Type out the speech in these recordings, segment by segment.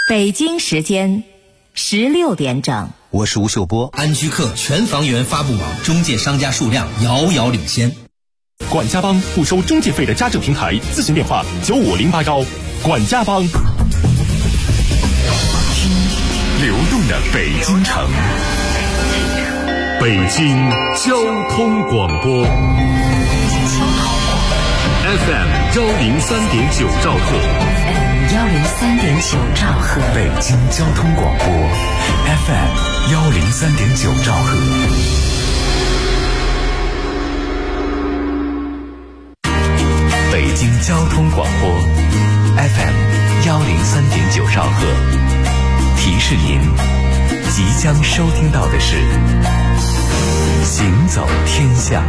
北京时间16点整， 我是吴秀波。 安居客全房源发布网中介商家数量遥遥领先。 管家帮不收中介费的家政平台，咨询电话95081。管家帮， 流动的北京城，北京交通广播 FM 103.9兆赫 103.9兆赫， 北京交通广播 FM 103.9兆赫。北京交通广播 FM 103.9兆赫，提示您即将收听到的是行走天下。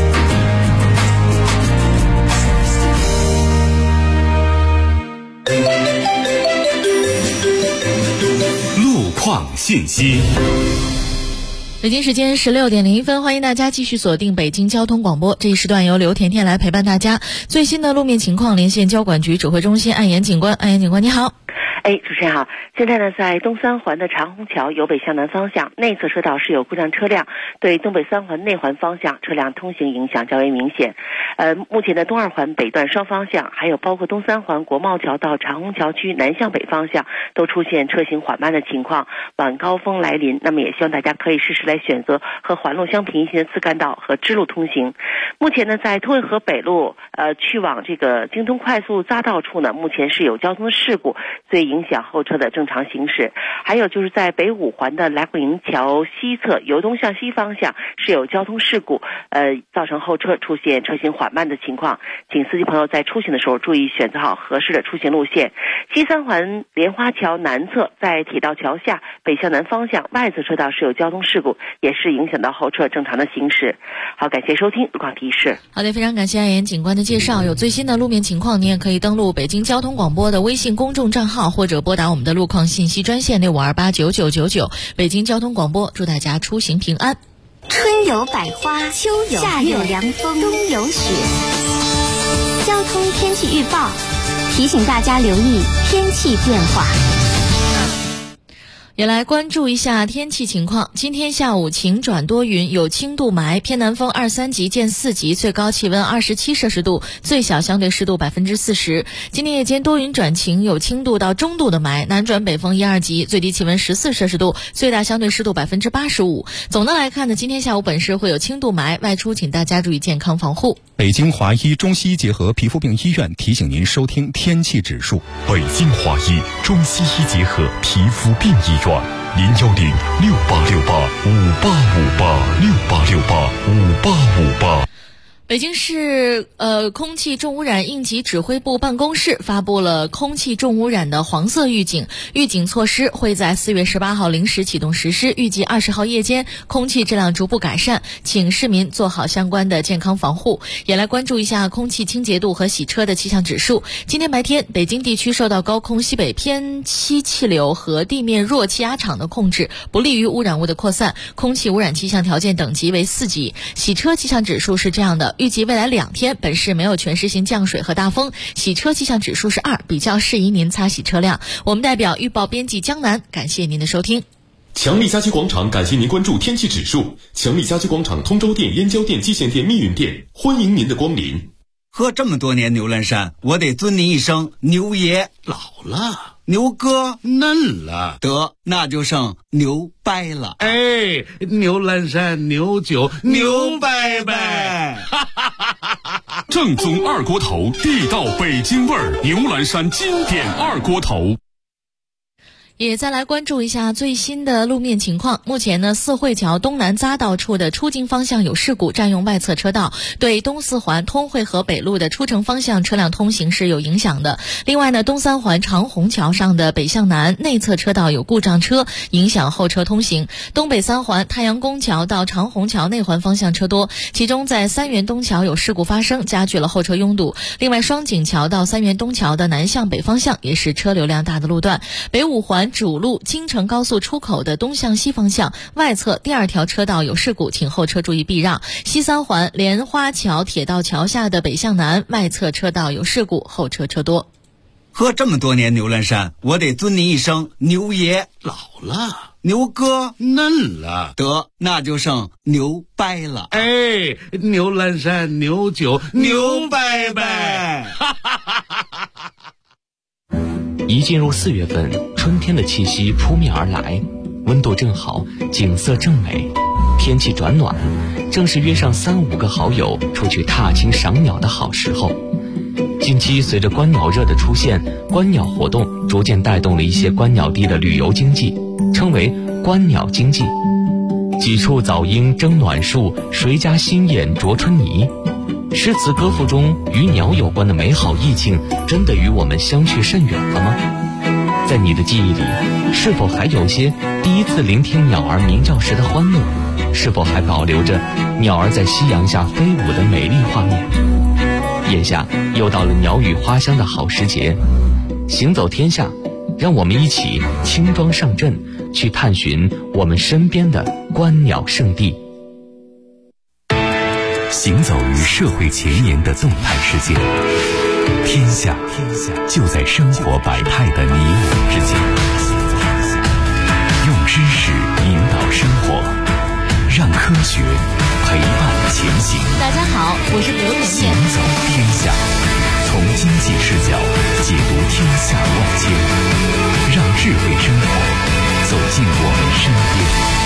路况信息。 北京时间16点01分，欢迎大家继续锁定北京交通广播。这一时段由刘甜甜来陪伴大家。最新的路面情况，连线交管局指挥中心安岩警官。安岩警官，你好。 主持人好。现在呢，在东三环的长虹桥由北向南方向内侧车道是有故障车辆，对东北三环内环方向车辆通行影响较为明显。目前的东二环北段双方向，还有包括东三环国贸桥到长虹桥区南向北方向，都出现车行缓慢的情况。晚高峰来临，那么也希望大家可以适时来选择和环路相平行的次干道和支路通行。目前呢，在通惠河北路去往这个京通快速匝道处呢，目前是有交通事故，所以影响后车的正常行驶。还有就是在北五环的来回营桥西侧由东向西方向是有交通事故，造成后车出现车行缓慢的情况，请司机朋友在出行的时候注意选择好合适的出行路线。西三环莲花桥南侧在铁道桥下北向南方向外侧车道是有交通事故，也是影响到后车正常的行驶。好，感谢收听路况提示。 好的，非常感谢安岩警官的介绍。有最新的路面情况，您也可以登录北京交通广播的微信公众账号，或者拨打我们的路况信息专线65289999。北京交通广播，祝大家出行平安。 春有百花，秋有夏有凉风，冬有雪。交通天气预报提醒大家留意天气变化。 也来关注一下天气情况。今天下午晴转多云，有轻度霾，偏南风2-3级见4级，最高气温27摄氏度，最小相对湿度40%。今天夜间多云转晴，有轻度到中度的霾，南转北风1-2级，最低气温14摄氏度，最大相对湿度85%。总的来看呢，今天下午本市会有轻度霾，外出请大家注意健康防护。 北京华医中西医结合皮肤病医院提醒您收听天气指数。 北京华医中西医结合皮肤病医院，0106868585858，688585858。 北京市空气重污染应急指挥部办公室发布了空气重污染的黄色预警，预警措施会在4月18号零时启动实施，预计20号夜间空气质量逐步改善，请市民做好相关的健康防护。也来关注一下空气清洁度和洗车的气象指数。今天白天，北京地区受到高空西北偏西气流和地面弱气压场的控制，不利于污染物的扩散，空气污染气象条件等级为4级。洗车气象指数是这样的，预计未来2天本市没有全市性降水和大风，洗车气象指数是2，比较适宜您擦洗车辆。我们代表预报编辑江南，感谢您的收听。 强力家居广场感谢您关注天气指数。强力家居广场通州店、燕郊店、蓟县店、密云店，欢迎您的光临。 喝这么多年牛栏山，我得尊您一声牛爷。 老了， 牛哥嫩了， 得那就剩牛掰了。 哎，牛栏山牛酒牛掰掰， 正宗二锅头，地道北京味儿，牛栏山经典二锅头。 也再来关注一下最新的路面情况。目前呢，四惠桥东南匝道处的出京方向有事故，占用外侧车道，对东四环通惠河北路的出城方向车辆通行是有影响的。另外呢，东三环长虹桥上的北向南内侧车道有故障车，影响后车通行。东北三环太阳宫桥到长虹桥内环方向车多，其中在三元东桥有事故发生，加剧了后车拥堵。另外，双井桥到三元东桥的南向北方向也是车流量大的路段。北五环主路京承高速出口的东向西方向外侧第2条车道有事故，请后车注意避让。西三环莲花桥铁道桥下的北向南外侧车道有事故，后车车多。 喝这么多年牛栏山，我得尊你一声牛爷。 老了， 牛哥嫩了， 得那就剩牛掰了。 哎，牛栏山牛酒牛掰掰。 一进入4月份，春天的气息扑面而来，温度正好，景色正美，天气转暖，正是约上3-5个好友出去踏青赏鸟的好时候。近期随着观鸟热的出现，观鸟活动逐渐带动了一些观鸟地的旅游经济，称为观鸟经济。几处早莺争暖树，谁家新燕啄春泥。诗词歌赋中与鸟有关的美好意境，真的与我们相去甚远了吗？在你的记忆里，是否还有些第一次聆听鸟儿鸣叫时的欢乐？是否还保留着鸟儿在夕阳下飞舞的美丽画面？眼下又到了鸟语花香的好时节，行走天下，让我们一起轻装上阵，去探寻我们身边的观鸟圣地。 行走于社会前沿的动态世界，天下就在生活百态的你我之间。用知识引导生活，让科学陪伴前行。 大家好，我是刘甜甜。 行走天下，从经济视角解读天下万千，让智慧生活走进我们身边。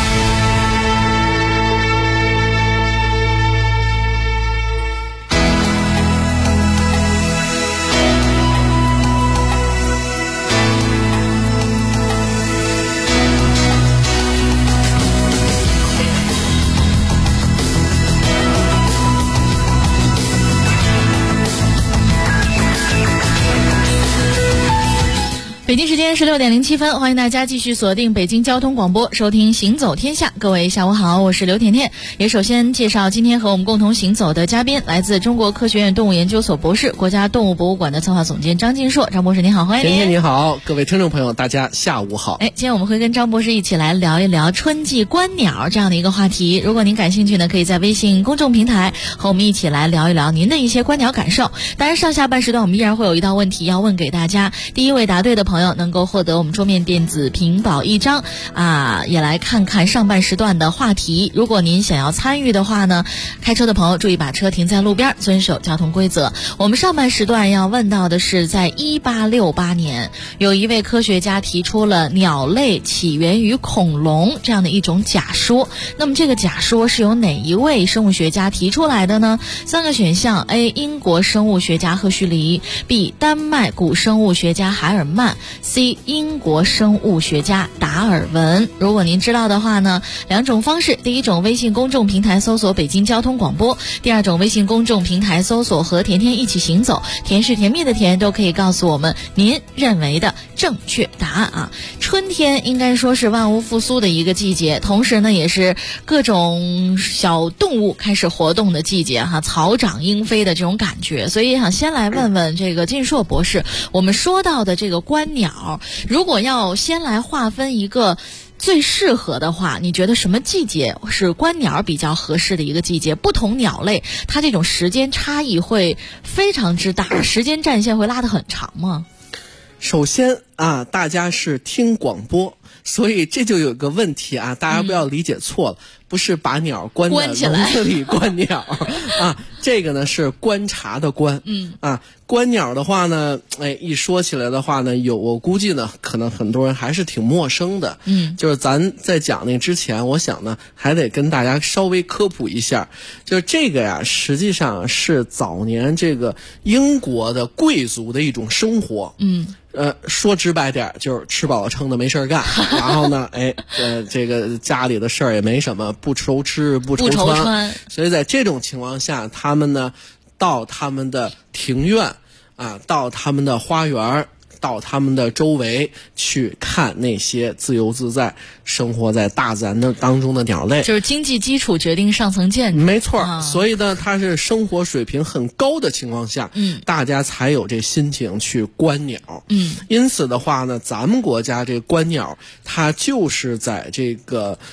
北京时间16点07分，欢迎大家继续锁定北京交通广播，收听行走天下。各位下午好，我是刘甜甜。也首先介绍今天和我们共同行走的嘉宾，来自中国科学院动物研究所博士、国家动物博物馆的策划总监张晋硕。张博士您好，欢迎您。 甜甜你好，各位听众朋友大家下午好。 今天我们会跟张博士一起来聊一聊春季观鸟这样的一个话题。如果您感兴趣呢，可以在微信公众平台和我们一起来聊一聊您的一些观鸟感受。当然上下半时段我们依然会有一道问题要问给大家，第一位答对的朋友能够获得我们桌面电子屏保1张也来看看上半时段的话题。如果您想要参与的话呢，开车的朋友注意把车停在路边，遵守交通规则。我们上半时段要问到的是，在1868年有一位科学家提出了鸟类起源于恐龙这样的一种假说。那么这个假说是由哪一位生物学家提出来的呢？3个选项： A. 英国生物学家赫胥黎， B. 丹麦古生物学家海尔曼， C. 英国生物学家达尔文。如果您知道的话呢，2种方式：第一种微信公众平台搜索北京交通广播，第2种微信公众平台搜索和甜甜一起行走，甜是甜蜜的甜，都可以告诉我们您认为的正确答案春天应该说是万物复苏的一个季节，同时呢也是各种小动物开始活动的季节草长莺飞的这种感觉。所以想先来问问这个晋硕博士，我们说到的这个观鸟，如果要先来划分一个最适合的话，你觉得什么季节是观鸟比较合适的一个季节？不同鸟类它这种时间差异会非常之大，时间战线会拉得很长吗？ 首先大家是听广播，所以这就有个问题大家不要理解错了，不是把鸟关在笼子里观鸟这个呢是观察的观。观鸟的话呢，一说起来的话呢，我估计呢，可能很多人还是挺陌生的。就是咱在讲那之前，我想呢，还得跟大家稍微科普一下，就是这个呀，实际上是早年这个英国的贵族的一种生活。说直白点就是吃饱了撑的没事干，然后呢，这个家里的事儿也没什么，不愁吃不愁穿，所以在这种情况下，他们呢到他们的庭院到他们的花园，到他们的周围去看那些自由自在生活在大自然的当中的鸟类， 就是经济基础决定上层建筑。 没错，所以呢，它是生活水平很高的情况下，大家才有这心情去观鸟。因此的话呢，咱们国家这观鸟，它就是在这个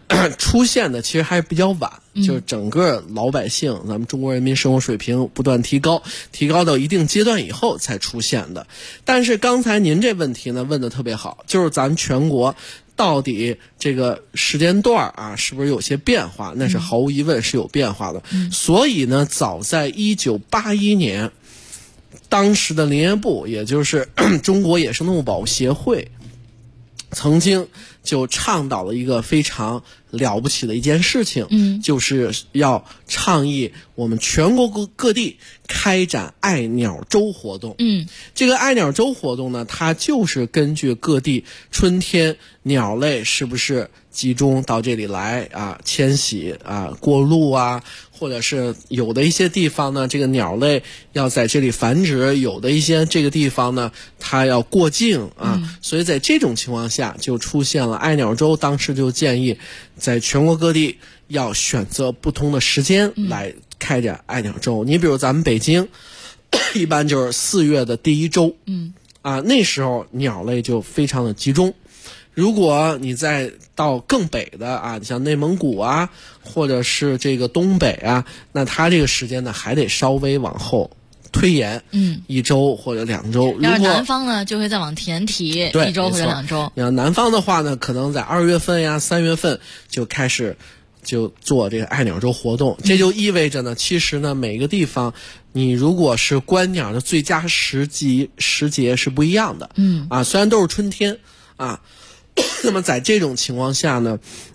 出现的其实还是比较晚，就是整个老百姓咱们中国人民生活水平不断提高到一定阶段以后才出现的。但是刚才您这问题呢问得特别好，就是咱全国到底这个时间段啊是不是有些变化？那是毫无疑问是有变化的。所以呢，早在1981年，当时的林业部，也就是中国野生动物保护协会，曾经就倡导了一个非常了不起的一件事情，就是要倡议我们全国各地开展爱鸟周活动。这个爱鸟周活动呢，它就是根据各地春天鸟类是不是集中到这里来啊，迁徙啊，过路啊，或者是有的一些地方呢，这个鸟类要在这里繁殖，有的一些这个地方呢，它要过境啊，所以在这种情况下就出现了爱鸟周。当时就建议在全国各地要选择不同的时间来开展爱鸟周。你比如咱们北京一般就是4月的第1周，那时候鸟类就非常的集中。如果你再到更北的啊，你像内蒙古啊，或者是这个东北啊，那它这个时间呢还得稍微往后推延，1周或者2周。 然后南方呢就会再往前提1周或者2周。 你看南方的话呢，可能在2月份呀、3月份就开始就做这个爱鸟周活动。这就意味着呢，其实呢每个地方你如果是观鸟的最佳时节是不一样的。虽然都是春天啊。那么在这种情况下呢，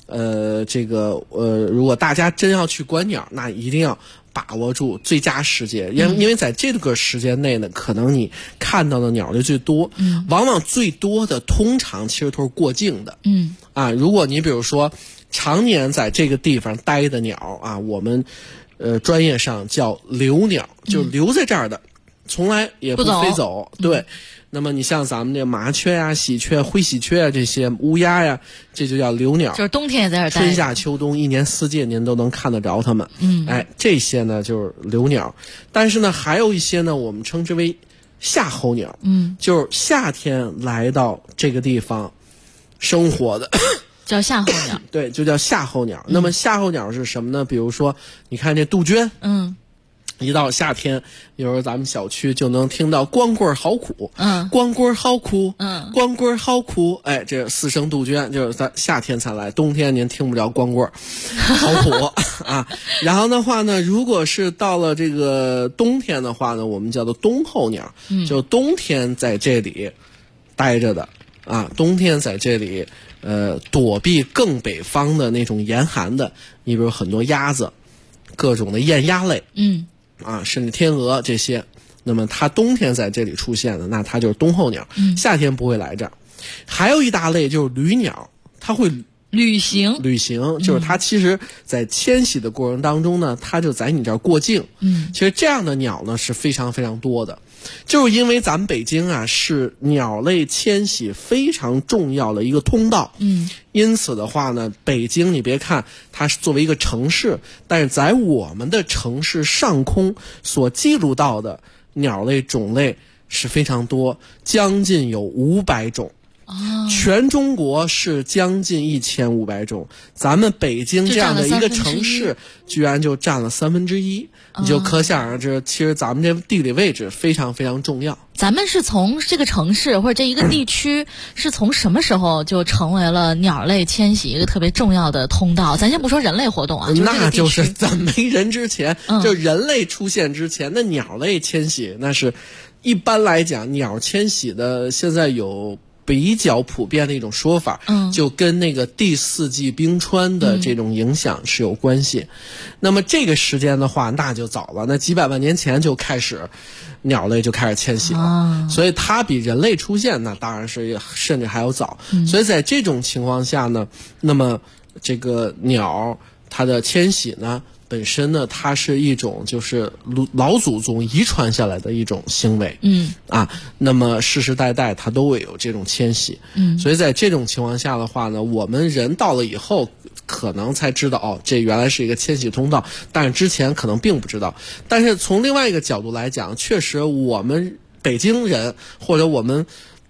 如果大家真要去观鸟，那一定要把握住最佳时节，因为在这个时间内呢，可能你看到的鸟类最多，往往最多的通常其实都是过境的。如果你比如说常年在这个地方待的鸟啊，我们专业上叫留鸟，就留在这儿的，从来也不飞走。对。那么你像咱们这麻雀呀、喜鹊、灰喜鹊啊，这些乌鸦呀，这就叫留鸟， 就是冬天也在这儿待， 春夏秋冬1年4季您都能看得着它们。这些呢就是留鸟。但是呢，还有一些呢，我们称之为夏候鸟，就是夏天来到这个地方生活的， 叫夏候鸟。 对，就叫夏候鸟。那么夏候鸟是什么呢？比如说，你看这杜鹃，一到夏天，有时候咱们小区就能听到光棍好苦，光棍好苦，光棍好苦。这4声杜鹃就是在夏天才来，冬天您听不着光棍，好苦啊。然后的话呢，如果是到了这个冬天的话呢，我们叫做冬候鸟，就冬天在这里待着的啊，冬天在这里躲避更北方的那种严寒的，你比如很多鸭子，各种的雁鸭类，甚至天鹅这些，那么它冬天在这里出现的，那它就是冬候鸟，夏天不会来这儿。还有一大类就是旅鸟，它会旅行， 就是它其实在迁徙的过程当中呢，它就在你这儿过境。其实这样的鸟呢是非常非常多的，就是因为咱们北京啊是鸟类迁徙非常重要的一个通道。因此的话呢，北京你别看它是作为一个城市，但是在我们的城市上空所记录到的鸟类种类是非常多，将近有500种。全中国是将近1500种，咱们北京这样的一个城市居然就占了1/3，你就可想而知，其实咱们这地理位置非常非常重要。 咱们是从这个城市或者这一个地区是从什么时候就成为了鸟类迁徙一个特别重要的通道？咱先不说人类活动啊， 那就是在没人之前，就人类出现之前，那鸟类迁徙那是一般来讲，鸟迁徙的现在有比较普遍的一种说法，就跟那个第4纪冰川的这种影响是有关系。那么这个时间的话，那就早了，那几百万年前就开始，鸟类就开始迁徙了，所以它比人类出现那当然是甚至还要早。所以在这种情况下呢，那么这个鸟它的迁徙呢，本身呢，它是一种就是老祖宗遗传下来的一种行为，那么世世代代它都会有这种迁徙，所以在这种情况下的话呢，我们人到了以后可能才知道这原来是一个迁徙通道，但是之前可能并不知道。但是从另外一个角度来讲，确实我们北京人或者我们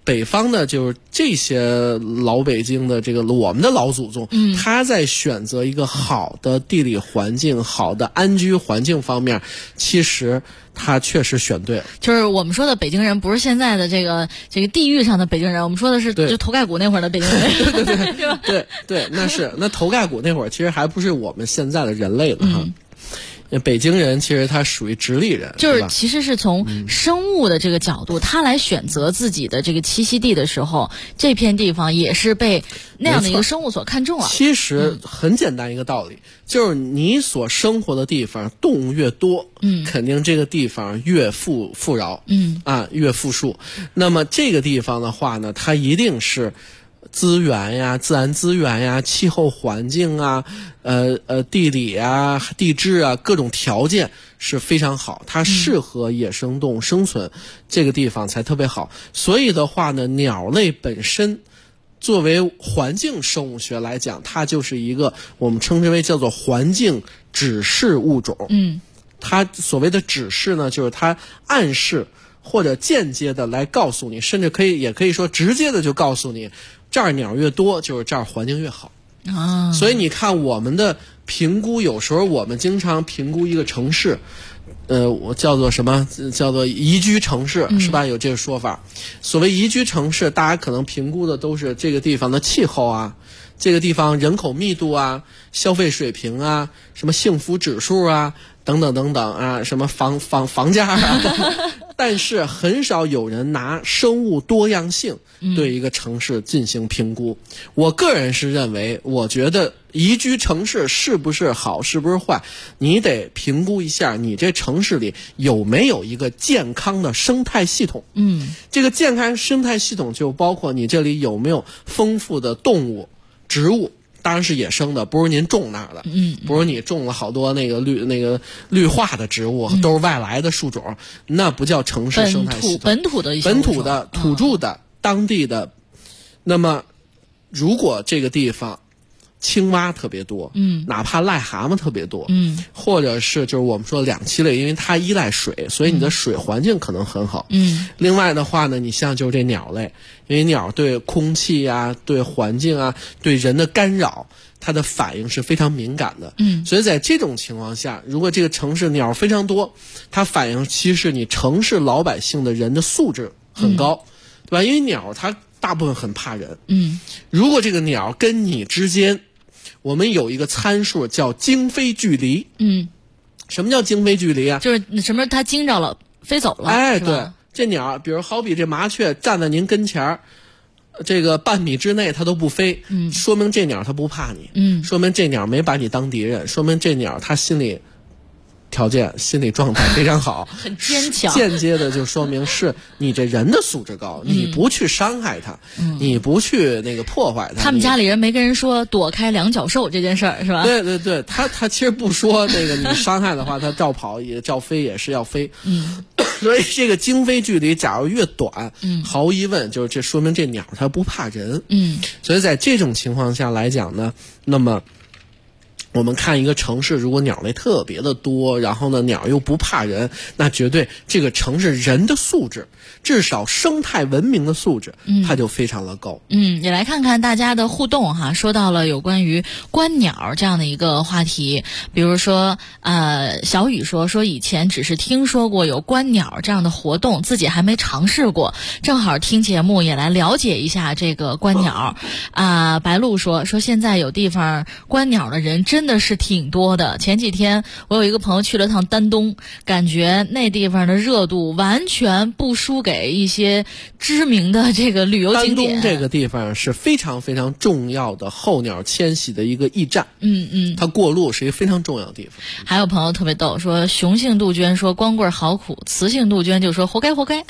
北方呢，就是这些老北京的这个我们的老祖宗，他在选择一个好的地理环境、好的安居环境方面，其实他确实选对了。 就是我们说的北京人，不是现在的这个地域上的北京人，我们说的是就头盖骨那会儿的北京人。 对，那头盖骨那会儿其实还不是我们现在的人类呢哈。北京人其实他属于直隶人， 就是其实是从生物的这个角度，他来选择自己的这个栖息地的时候，这片地方也是被那样的一个生物所看中了。 其实很简单一个道理，就是你所生活的地方动物越多，肯定这个地方越富饶，越富庶。那么这个地方的话呢，它一定是资源呀、自然资源呀、气候环境啊、地理啊、地质啊，各种条件是非常好，它适合野生动物生存，这个地方才特别好。所以的话呢，鸟类本身作为环境生物学来讲，它就是一个我们称之为叫做环境指示物种。它所谓的指示呢，就是它暗示或者间接的来告诉你，甚至也可以说直接的就告诉你，这儿鸟越多，就是这儿环境越好。所以你看我们的评估，有时候我们经常评估一个城市，我叫做什么？叫做宜居城市，是吧？有这个说法。所谓宜居城市，大家可能评估的都是这个地方的气候啊，这个地方人口密度啊，消费水平啊，什么幸福指数啊，等等等等啊，什么房价啊。但是很少有人拿生物多样性对一个城市进行评估。我个人是认为，我觉得宜居城市是不是好，是不是坏，你得评估一下你这城市里有没有一个健康的生态系统。这个健康生态系统就包括你这里有没有丰富的动物、植物。当然是野生的，不是您种那儿的，不是你种了好多那个绿化的植物，都是外来的树种，那不叫城市生态系统。 本土的土著的当地的。那么，如果这个地方青蛙特别多，哪怕癞蛤蟆特别多，或者是就是我们说两栖类，因为它依赖水，所以你的水环境可能很好。另外的话呢，你像就是这鸟类，因为鸟对空气啊、对环境啊、对人的干扰，它的反应是非常敏感的。所以在这种情况下，如果这个城市鸟非常多，它反映其实你城市老百姓的人的素质很高，对吧？因为鸟它大部分很怕人。如果这个鸟跟你之间，我们有一个参数叫惊飞距离。什么叫惊飞距离啊？ 就是什么它惊着了，飞走了。 对，这鸟，比如好比这麻雀站在您跟前儿，这个半米之内它都不飞，说明这鸟它不怕你，说明这鸟没把你当敌人，说明这鸟它心理条件、心理状态非常好， 很坚强。 间接的就说明是你这人的素质高，你不去伤害它，你不去那个破坏它。 他们家里人没跟人说躲开两脚兽这件事儿，是吧？ 对，他其实不说那个你伤害的话，它照跑也照飞也是要飞。所以这个惊飞距离假如越短，毫无疑问就是这说明这鸟它不怕人。所以在这种情况下来讲呢，那么我们看一个城市，如果鸟类特别的多，然后呢鸟又不怕人，那绝对这个城市人的素质，至少生态文明的素质，它就非常的高。 也来看看大家的互动哈，说到了有关于观鸟这样的一个话题，比如说小雨说以前只是听说过有观鸟这样的活动，自己还没尝试过，正好听节目也来了解一下这个观鸟。白露说现在有地方观鸟的人真的是挺多的。前几天我有一个朋友去了趟丹东，感觉那地方的热度完全不输给一些知名的这个旅游景点。 丹东这个地方是非常非常重要的候鸟迁徙的一个驿站。它过路是一个非常重要的地方。 还有朋友特别逗，说雄性杜鹃说光棍好苦，雌性杜鹃就说活该。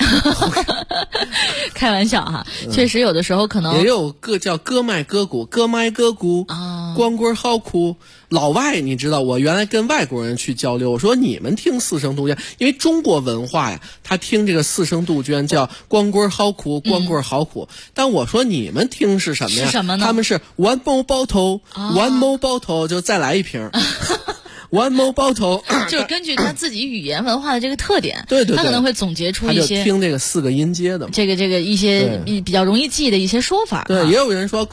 开玩笑哈，确实有的时候可能也有个叫割麦割骨，光棍好苦。老外你知道，我原来跟外国人去交流，我说你们听四声杜鹃，因为中国文化呀，他听这个四声杜鹃叫光棍好苦，光棍好苦。但我说你们听是什么呀？ 是什么呢？ 他们是 one more bottle， one more bottle， 就再来一瓶。 ，one more bottle， 就是根据他自己语言文化的这个特点， 对， 他可能会总结出一些， 他就听这个4个音阶的嘛， 这个一些比较容易记的一些说法。 对，也有人说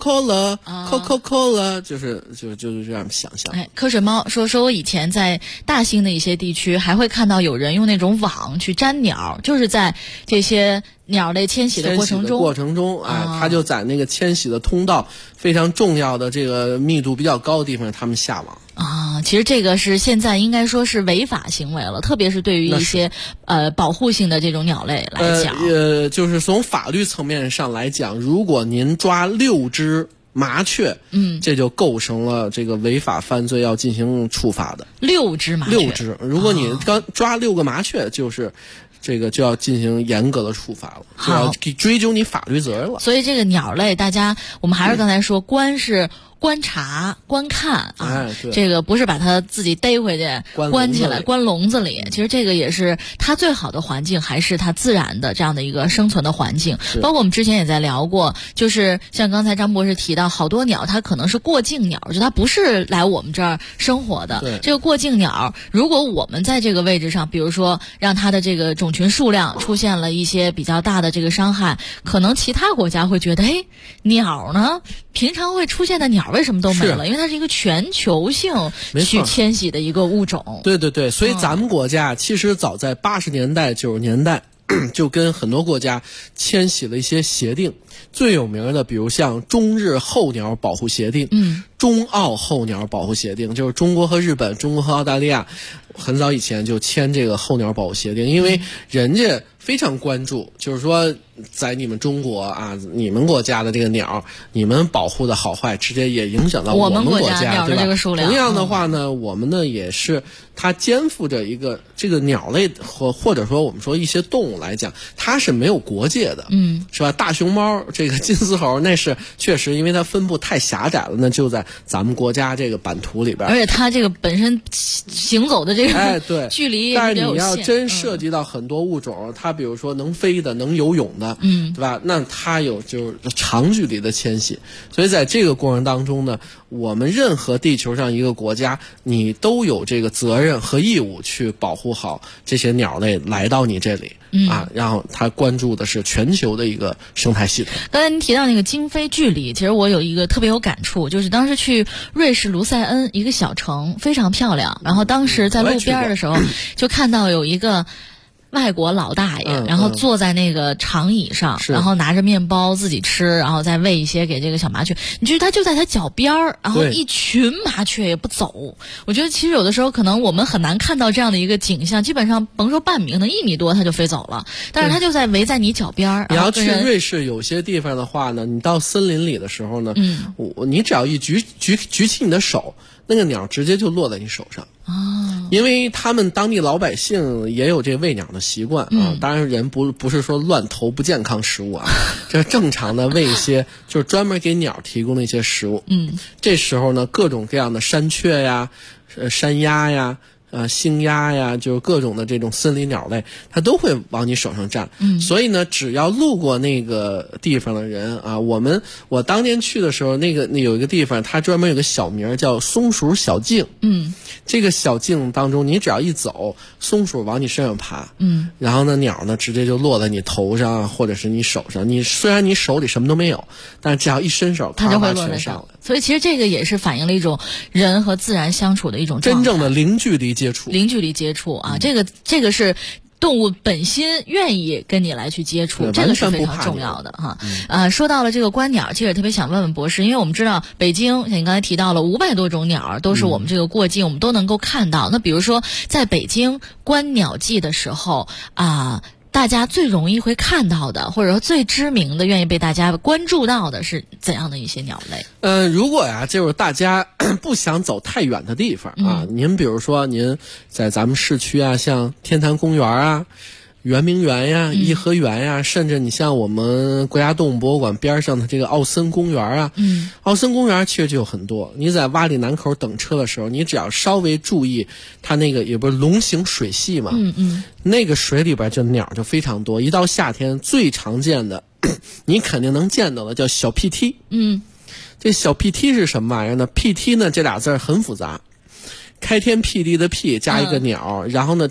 Coca-Cola，Coca-Cola， 就是这样想象。 哎，瞌睡猫说我以前在大兴的一些地区还会看到有人用那种网去粘鸟，就是在这些鸟类迁徙的过程中， 他就在那个迁徙的通道非常重要的这个密度比较高的地方，他们下网啊。其实这个是现在应该说是违法行为了，特别是对于一些保护性的这种鸟类来讲。 就是从法律层面上来讲，如果您抓6只麻雀，这就构成了这个违法犯罪，要进行处罚的。 6只麻雀 ，6只，如果你刚抓6个麻雀，就是这个就要进行严格的处罚了，就要追究你法律责任了。 所以这个鸟类，我们还是刚才说，观是观察、观看啊，这个不是把它自己逮回去关起来关笼子里。其实这个也是它最好的环境，还是它自然的这样的一个生存的环境。包括我们之前也在聊过，就是像刚才张博士提到，好多鸟它可能是过境鸟，就它不是来我们这儿生活的。这个过境鸟，如果我们在这个位置上，比如说让它的这个种群数量出现了一些比较大的这个伤害，可能其他国家会觉得，鸟呢，平常会出现的鸟为什么都没了？因为它是一个全球性去迁徙的一个物种。 对，所以咱们国家其实早在80年代、90年代就跟很多国家签写了一些协定，最有名的比如像中日候鸟保护协定，中澳候鸟保护协定，就是中国和日本、中国和澳大利亚很早以前就签这个候鸟保护协定，因为人家非常关注，就是说在你们中国啊，你们国家的这个鸟，你们保护的好坏，直接也影响到我们国家，对吧？同样的话呢，我们呢也是，它肩负着一个这个鸟类或者说我们说一些动物来讲，它是没有国界的，是吧？大熊猫、这个金丝猴，那是确实因为它分布太狭窄了，那就在咱们国家这个版图里边， 而且它这个本身行走的这个对距离也比较有限。 但是你要真涉及到很多物种，它比如说能飞的、能游泳的，对吧？那它有就是长距离的迁徙，所以在这个过程当中呢，我们任何地球上一个国家，你都有这个责任和义务去保护好这些鸟类来到你这里。然后他关注的是全球的一个生态系统。 刚才您提到那个经飞距离，其实我有一个特别有感触，就是当时去瑞士卢塞恩一个小城，非常漂亮，然后当时在路边的时候就看到有一个外国老大爷，然后坐在那个长椅上，然后拿着面包自己吃，然后再喂一些给这个小麻雀。你觉得他就在他脚边儿，然后一群麻雀也不走。我觉得其实有的时候可能我们很难看到这样的一个景象，基本上甭说半米，可能1米多他就飞走了，但是他就在围在你脚边儿。 你要去瑞士有些地方的话呢，你到森林里的时候呢，你只要一举起你的手，那个鸟直接就落在你手上。因为他们当地老百姓也有这喂鸟的习惯啊，当然人不是说乱投不健康食物啊，这是正常的喂一些就是专门给鸟提供的一些食物。这时候呢，各种各样的山雀呀、山鸭呀、星鸭呀，就是各种的这种森林鸟类，它都会往你手上站。所以呢，只要路过那个地方的人啊，我当年去的时候，那有一个地方，它专门有个小名叫松鼠小径。这个小径当中，你只要一走，松鼠往你身上爬，然后呢，鸟呢直接就落在你头上或者是你手上。你虽然你手里什么都没有，但是只要一伸手， 它就会落在上来。所以其实这个也是反映了一种人和自然相处的一种状态， 真正的零距离接触啊，这个是动物本心愿意跟你来去接触，这个是非常重要的哈。说到了这个观鸟，其实也特别想问问博士，因为我们知道北京，像你刚才提到了500多种鸟都是我们这个过境我们都能够看到。那比如说在北京观鸟季的时候大家最容易会看到的，或者说最知名的、愿意被大家关注到的是怎样的一些鸟类？ 如果就是大家不想走太远的地方您比如说您在咱们市区像天坛公园啊、圆明园呀、颐和园呀，甚至你像我们国家动物博物馆边上的这个奥森公园啊，奥森公园其实就有很多。你在洼里南口等车的时候，你只要稍微注意它那个也不是龙形水系嘛，那个水里边就鸟就非常多。一到夏天最常见的，你肯定能见到的叫小 PT。这小 PT 是什么玩意儿呢？ PT 呢这俩字很复杂。 开天辟地的辟加一个鸟，然后呢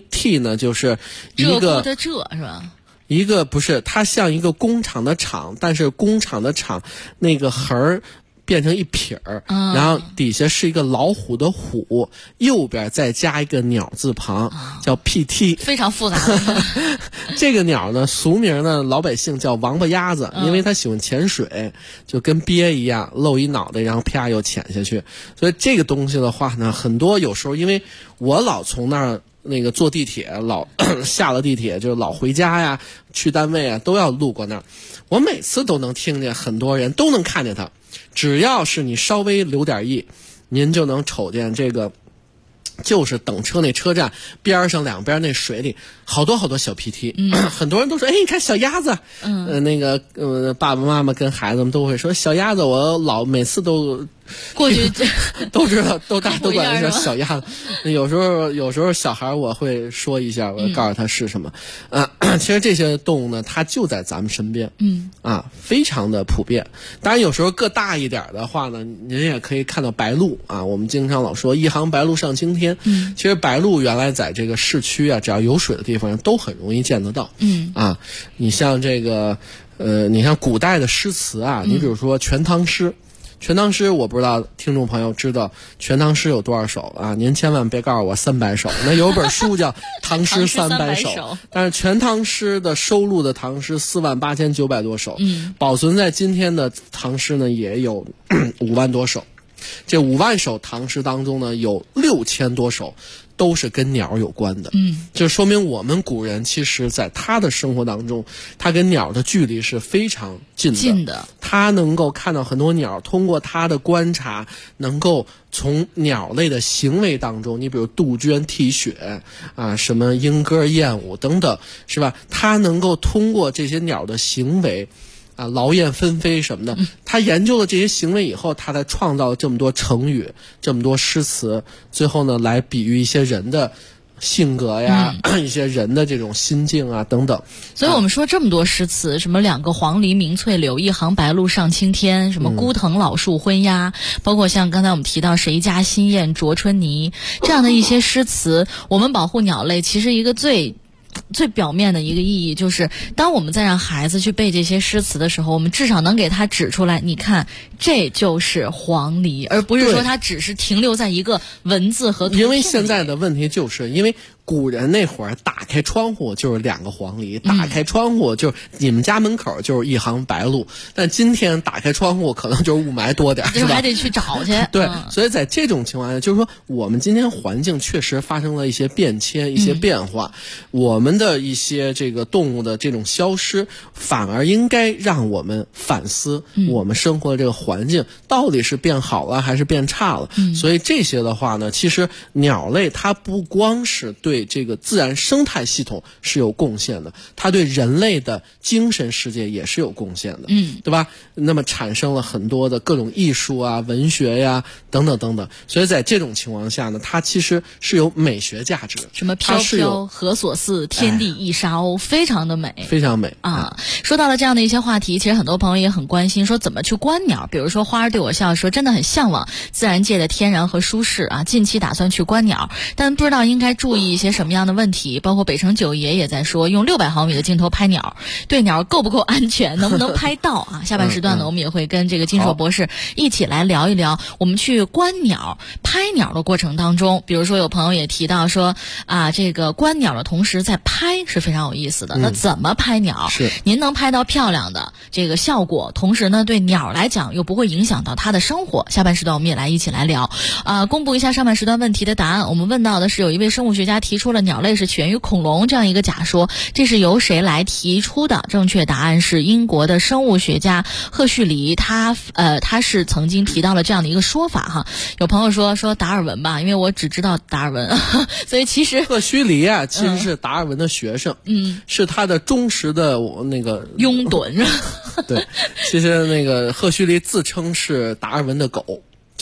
T 呢就是一个的这是吧？ 一个不是，它像一个工厂的厂，但是工厂的厂那个横儿变成一撇儿，然后底下是一个老虎的虎，右边再加一个鸟字旁，叫 PT， 非常复杂的。 这个鸟呢，俗名呢，老百姓叫王八鸭子，因为它喜欢潜水，就跟鳖一样，露一脑袋，然后啪又潜下去。所以这个东西的话呢，很多有时候因为我老从那儿那个坐地铁，老下了地铁就老回家呀，去单位啊，都要路过那儿，我每次都能听见很多人都能看见它。只要是你稍微留点意，您就能瞅见这个，就是等车那车站边上两边那水里好多好多小 PT，很多人都说，哎，你看小鸭子，那个爸爸妈妈跟孩子们都会说小鸭子，我每次都过去都知道，大家都管它叫小鸭子。有时候小孩我会说一下，我告诉他是什么。其实这些动物呢，它就在咱们身边，非常的普遍。当然有时候个大一点的话呢，您也可以看到白鹭啊。我们经常老说一行白鹭上青天，其实白鹭原来在这个市区啊，只要有水的地方都很容易见得到。你像这个你像古代的诗词啊，你比如说《全唐诗》。全唐诗我不知道听众朋友知道全唐诗有多少首啊？您千万别告诉我300首，那有本书叫《唐诗300首》，但是全唐诗的收录的唐诗48900多首，保存在今天的唐诗呢也有5万多首。这5万首唐诗当中呢，有6000多首都是跟鸟有关的，就说明我们古人其实在他的生活当中，他跟鸟的距离是非常近的。他能够看到很多鸟，通过他的观察，能够从鸟类的行为当中，你比如杜鹃啼血啊，什么莺歌燕舞等等，是吧？他能够通过这些鸟的行为。劳燕分飞什么的，他研究了这些行为以后，他才创造了这么多成语，这么多诗词，最后呢，来比喻一些人的性格呀，一些人的这种心境啊等等。 所以我们说这么多诗词，什么2个黄鹂鸣翠柳，一行白鹭上青天，什么孤藤老树昏鸦，包括像刚才我们提到谁家新燕啄春泥这样的一些诗词，我们保护鸟类其实一个最表面的一个意义就是，当我们在让孩子去背这些诗词的时候，我们至少能给他指出来，你看这就是黄鹂，而不是说他只是停留在一个文字和图片。 因为现在的问题就是因为古人那会儿打开窗户就是2个黄鹂，打开窗户就是你们家门口就是一行白鹭，但今天打开窗户可能就是雾霾多点，是吧？ 还得去找去。 对，所以在这种情况下，就是说我们今天环境确实发生了一些变迁、一些变化，我们的一些这个动物的这种消失，反而应该让我们反思我们生活的这个环境到底是变好了还是变差了。所以这些的话呢，其实鸟类它不光是对这个自然生态系统是有贡献的，它对人类的精神世界也是有贡献的，对吧？那么产生了很多的各种艺术啊、文学呀等等等等，所以在这种情况下呢，它其实是有美学价值的。 什么飘飘何所似，天地一沙鸥，非常的美， 非常美啊！说到了这样的一些话题，其实很多朋友也很关心，说怎么去观鸟。比如说花儿对我笑说，真的很向往自然界的天然和舒适啊，近期打算去观鸟，但不知道应该注意一些什么样的问题。包括北城九爷也在说，用600毫米的镜头拍鸟，对鸟够不够安全，能不能拍到啊？下半时段呢，我们也会跟这个金硕博士一起来聊一聊，我们去观鸟、拍鸟的过程当中，比如说有朋友也提到说啊，这个观鸟的同时在拍是非常有意思的。那怎么拍鸟？ 是您能拍到漂亮的这个效果，同时呢，对鸟来讲又不会影响到它的生活。下半时段我们也来一起来聊公布一下上半时段问题的答案。我们问到的是，有一位生物学家提出了鸟类是起源于恐龙这样一个假说，这是由谁来提出的？正确答案是英国的生物学家赫胥黎，他是曾经提到了这样的一个说法哈。有朋友说达尔文吧，因为我只知道达尔文，所以其实赫胥黎啊，其实是达尔文的学生，是他的忠实的那个拥趸。 对，其实那个赫胥黎自称是达尔文的狗，真的。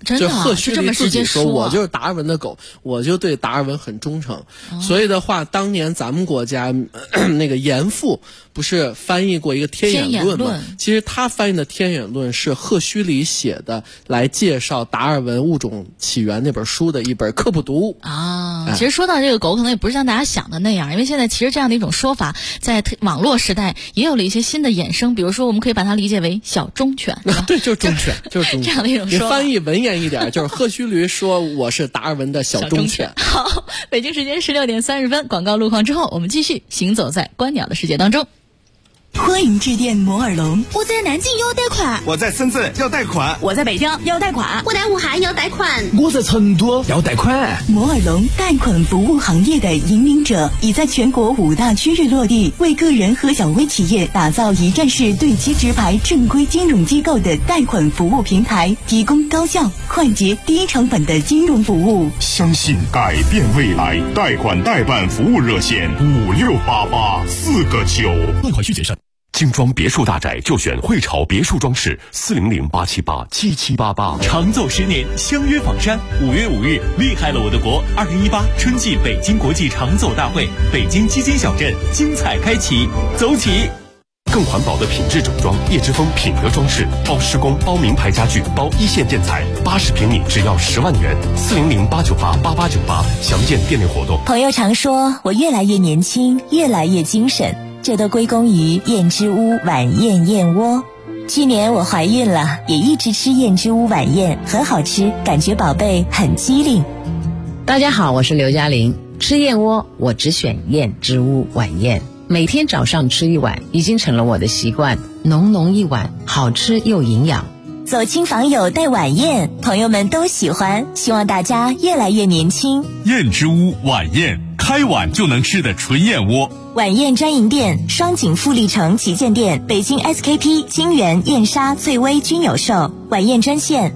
真的就赫胥黎自己说，我就是达尔文的狗，我就对达尔文很忠诚。所以的话，当年咱们国家那个严复不是翻译过一个天演论吗？其实他翻译的天演论是赫胥黎写的，来介绍达尔文物种起源那本书的一本科普读物啊。其实说到这个狗，可能也不是像大家想的那样，因为现在其实这样的一种说法，在网络时代也有了一些新的衍生。比如说，我们可以把它理解为小忠犬， 对，就是忠犬，就是忠犬这样的一种说法。 你翻译文言一点，就是赫胥黎说我是达尔文的小忠犬。 好，北京时间16点30分，广告路况之后，我们继续行走在观鸟的世界当中。 欢迎致电摩尔龙。 我在南京要贷款， 我在深圳要贷款， 我在北京要贷款， 我在武汉要贷款， 我在成都要贷款。 摩尔龙贷款服务行业的引领者，已在全国5大区域落地，为个人和小微企业打造一站式对接直排正规金融机构的贷款服务平台，提供高效、快捷、低成本的金融服务。 相信改变未来，贷款代办服务热线5688，4个9。 贷款需谨慎。精装别墅大宅就选汇潮别墅装饰，400-878-7788。 长走10年，相约房山。5月5日，厉害了我的国2018春季北京国际长走大会，北京基金小镇精彩开启，走起！ 更环保的品质整装，叶之峰品格装饰，包施工、包名牌家具、包一线建材，80平米只要10万元，400-898-8898，详见店内活动。 朋友常说我越来越年轻，越来越精神，这都归功于燕之屋晚宴燕窝。去年我怀孕了，也一直吃燕之屋晚宴，很好吃，感觉宝贝很机灵。 大家好，我是刘嘉玲。吃燕窝我只选燕之屋晚宴，每天早上吃一碗，已经成了我的习惯，浓浓一碗，好吃又营养。 走亲访友带晚宴，朋友们都喜欢，希望大家越来越年轻。 燕之屋晚宴，开碗就能吃的纯燕窝。 晚宴专营店：双井富力城旗舰店、北京 SKP、金源、燕莎、翠微均有售。晚宴专线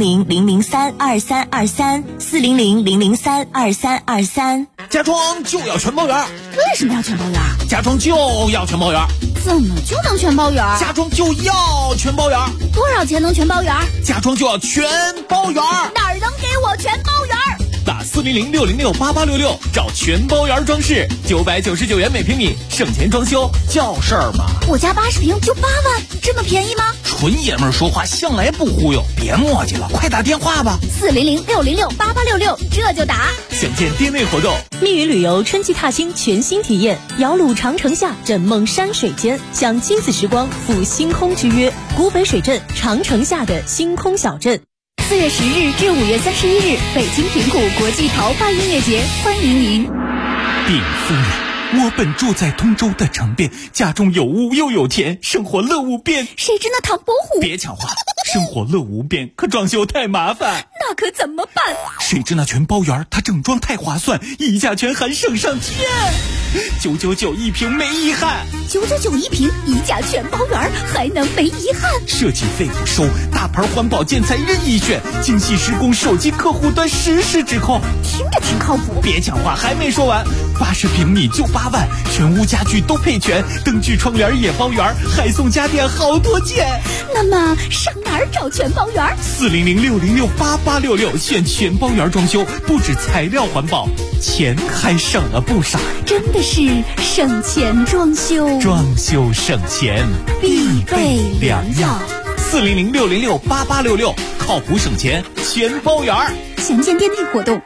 400-003-2323，400-003-2323。 家装就要全包圆。 为什么要全包圆？ 家装就要全包圆。 怎么就能全包圆？ 家装就要全包圆。 多少钱能全包圆？ 家装就要全包圆。 哪儿能给我全包圆？ 打400-606-8866找全包圆装饰，999元每平米，省钱装修，叫事儿嘛。 我家80平就8万，这么便宜吗？ 纯爷们儿说话向来不忽悠，别磨叽了，快打电话吧。 400-606-8866，这就打。 详见店内活动。 密云旅游春季踏青全新体验，摇橹长城下，枕梦山水间，享亲子时光，赴星空之约。古北水镇长城下的星空小镇。 4月10日至5月31日，北京平谷国际陶发音乐节，欢迎您。 禀夫人，我本住在通州的城边，家中有屋又有田，生活乐无边。 谁知那唐伯虎？ 别抢话，生活乐无边，可装修太麻烦。 那可怎么办？ 谁知那全包圆，它整装太划算，一价全含省上天，999一平没遗憾。 999一平，一价全包圆，还能没遗憾？ 设计费不收，大牌环保建材任意选，精细施工，手机客户端实时指控， 听着挺靠谱。 别抢话，还没说完，80平米就8万，全屋家具都配全，灯具窗帘也包圆，还送家电好多件。 那么上哪儿找全包圆 ？400-606-8866，选全包圆装修，不止材料环保，钱还省了不少。 真的是省钱装修， 装修省钱必备良药。 400-606-8866，靠谱省钱全包圆。 详见店内活动。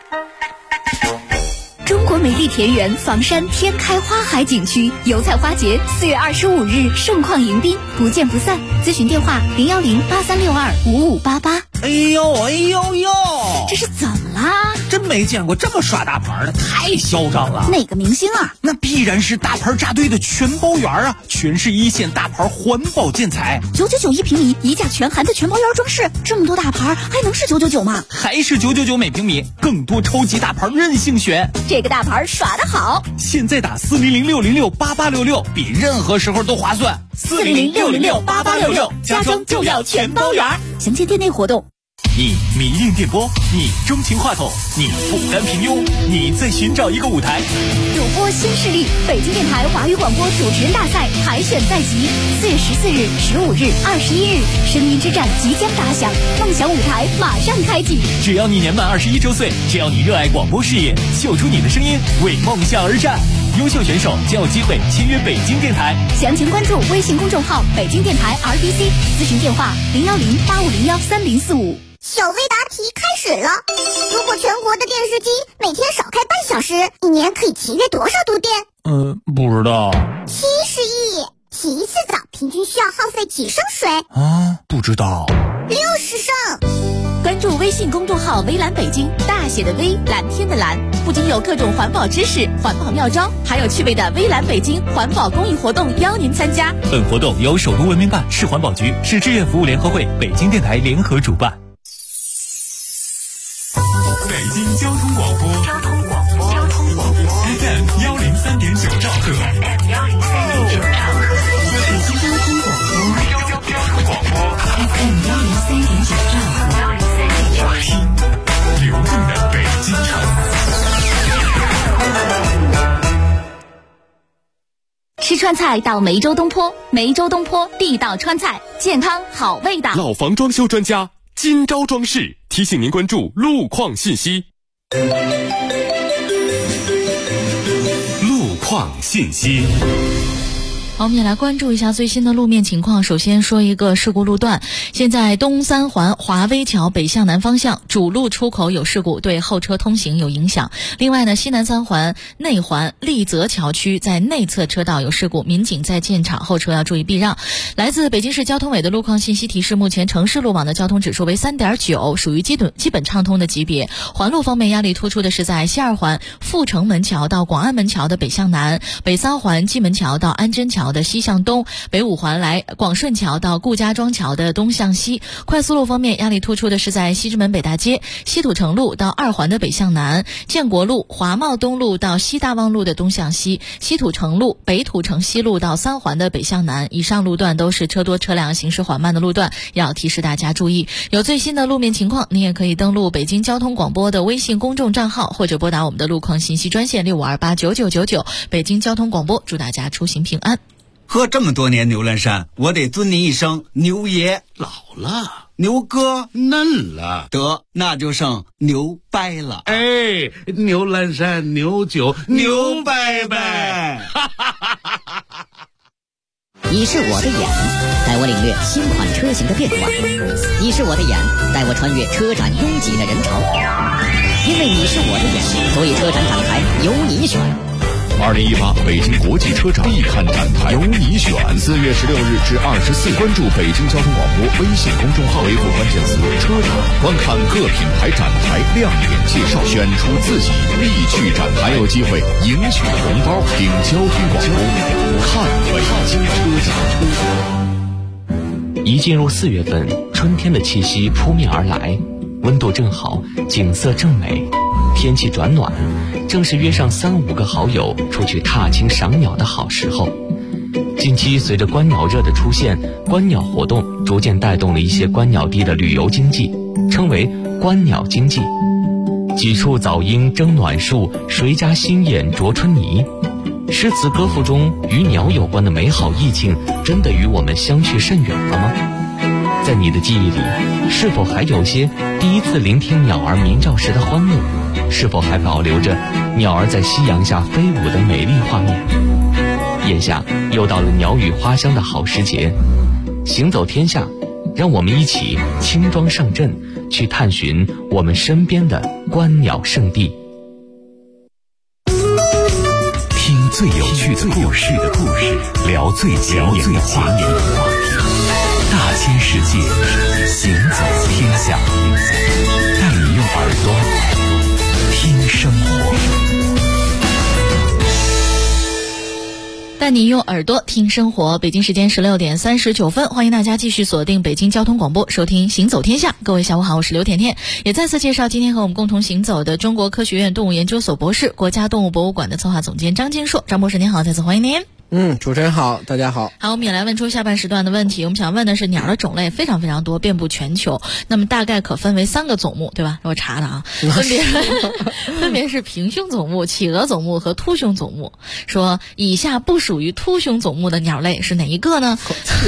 中国美丽田园房山天开花海景区油菜花节4月25日盛况迎宾，不见不散。咨询电话010-8362-5588。 哎呦哎呦呦， 这是怎么啦？ 真没见过这么耍大牌的，太嚣张了。 哪个明星啊？ 那必然是大牌扎堆的全包圆啊，全是一线大牌环保建材 ，999一平米，一价全含的全包圆装饰，这么多大牌还能是999吗？ 还是999每平米，更多超级大牌任性选。 这个大牌耍得好， 现在打400-606-8866，比任何时候都划算。 400-606-8866，家装就要全包圆。详见店内活动。 你迷恋电波，你钟情话筒，你不甘平庸，你在寻找一个舞台。 主播新势力，北京电台华语广播主持人大赛海选在即，4月14日、15日、21日，声音之战即将打响，梦想舞台马上开启。 只要你年满21周岁，只要你热爱广播事业，秀出你的声音，为梦想而战。优秀选手将有机会签约北京电台。 详情关注微信公众号北京电台 RDC， 咨询电话010-8501-3045。 小微答题开始了。如果全国的电视机每天少开半小时，一年可以节约多少度电？ 不知道。 70亿。洗一次澡平均需要耗费几升水？ 不知道。 60升。 关注微信公众号微蓝北京，大写的微，蓝天的蓝，不仅有各种环保知识、环保妙招，还有趣味的微蓝北京环保公益活动邀您参加。 本活动由首都文明办、市环保局、市志愿服务联合会、北京电台联合主办。 北京交通广播FM 103.9兆赫，北京交通广播 FM 103.9兆赫，听流动的北京城。 吃川菜到梅州东坡，梅州东坡地道川菜，健康好味道。 老房装修专家金招装饰提醒您关注路况信息。路况信息。 好，我们也来关注一下最新的路面情况。首先说一个事故路段，现在东三环华威桥北向南方向主路出口有事故，对后车通行有影响。另外呢，西南三环内环立泽桥区在内侧车道有事故，民警在现场，后车要注意避让。来自北京市交通委的路况信息提示，目前城市路网的交通指数为 3.9， 属于基本畅通的级别。环路方面，压力突出的是在西二环阜成门桥到广安门桥的北向南，北三环蓟门桥到安贞桥的西向东，北五环来广顺桥到顾家庄桥的东向西。快速路方面，压力突出的是在西直门北大街西土城路到二环的北向南，建国路华茂东路到西大望路的东向西，西土城路北土城西路到三环的北向南。以上路段都是车多车辆行驶缓慢的路段，要提示大家注意。有最新的路面情况，您也可以登录北京交通广播的微信公众账号，或者拨打我们的路况信息专线65289999。北京交通广播，祝大家出行平安。 喝这么多年牛栏山，我得尊您一声牛爷。 老了， 牛哥嫩了， 得那就剩牛掰了。 哎，牛栏山牛酒牛掰掰。 你是我的眼，带我领略新款车型的变化；你是我的眼，带我穿越车展拥挤的人潮。因为你是我的眼，所以车展展台由你选。 2018北京国际车展必看展台，由你选。4月16日至24，关注北京交通广播微信公众号，回复关键词“车展”，观看各品牌展台亮点介绍，选出自己必去展台，还有机会赢取红包。听交通广播，看北京车展。 一进入4月份，春天的气息扑面而来，温度正好，景色正美，天气转暖，正是约上3-5个好友出去踏青赏鸟的好时候。近期随着观鸟热的出现，观鸟活动逐渐带动了一些观鸟地的旅游经济，称为观鸟经济。几处早莺争暖树，谁家新燕啄春泥。诗词歌赋中与鸟有关的美好意境，真的与我们相去甚远了吗？在你的记忆里，是否还有些第一次聆听鸟儿鸣叫时的欢乐？是否还保留着鸟儿在夕阳下飞舞的美丽画面？眼下又到了鸟语花香的好时节，行走天下，让我们一起轻装上阵，去探寻我们身边的观鸟圣地。 听最有趣的故事，聊最前沿的话题，大千世界，行走天下，带你用耳朵听生活。 带你用耳朵听生活。北京时间16点39分，欢迎大家继续锁定北京交通广播，收听行走天下。各位下午好，我是刘甜甜，也再次介绍今天和我们共同行走的中国科学院动物研究所博士、国家动物博物馆的策划总监张金硕。张博士您好，再次欢迎您。 主持人好，大家好。 好，我们也来问出下半时段的问题。我们想问的是，鸟的种类非常非常多，遍布全球，那么大概可分为3个总目，对吧？我查的啊，分别是平胸总目、企鹅总目和凸胸总目。说以下不属于凸胸总目的鸟类是哪一个呢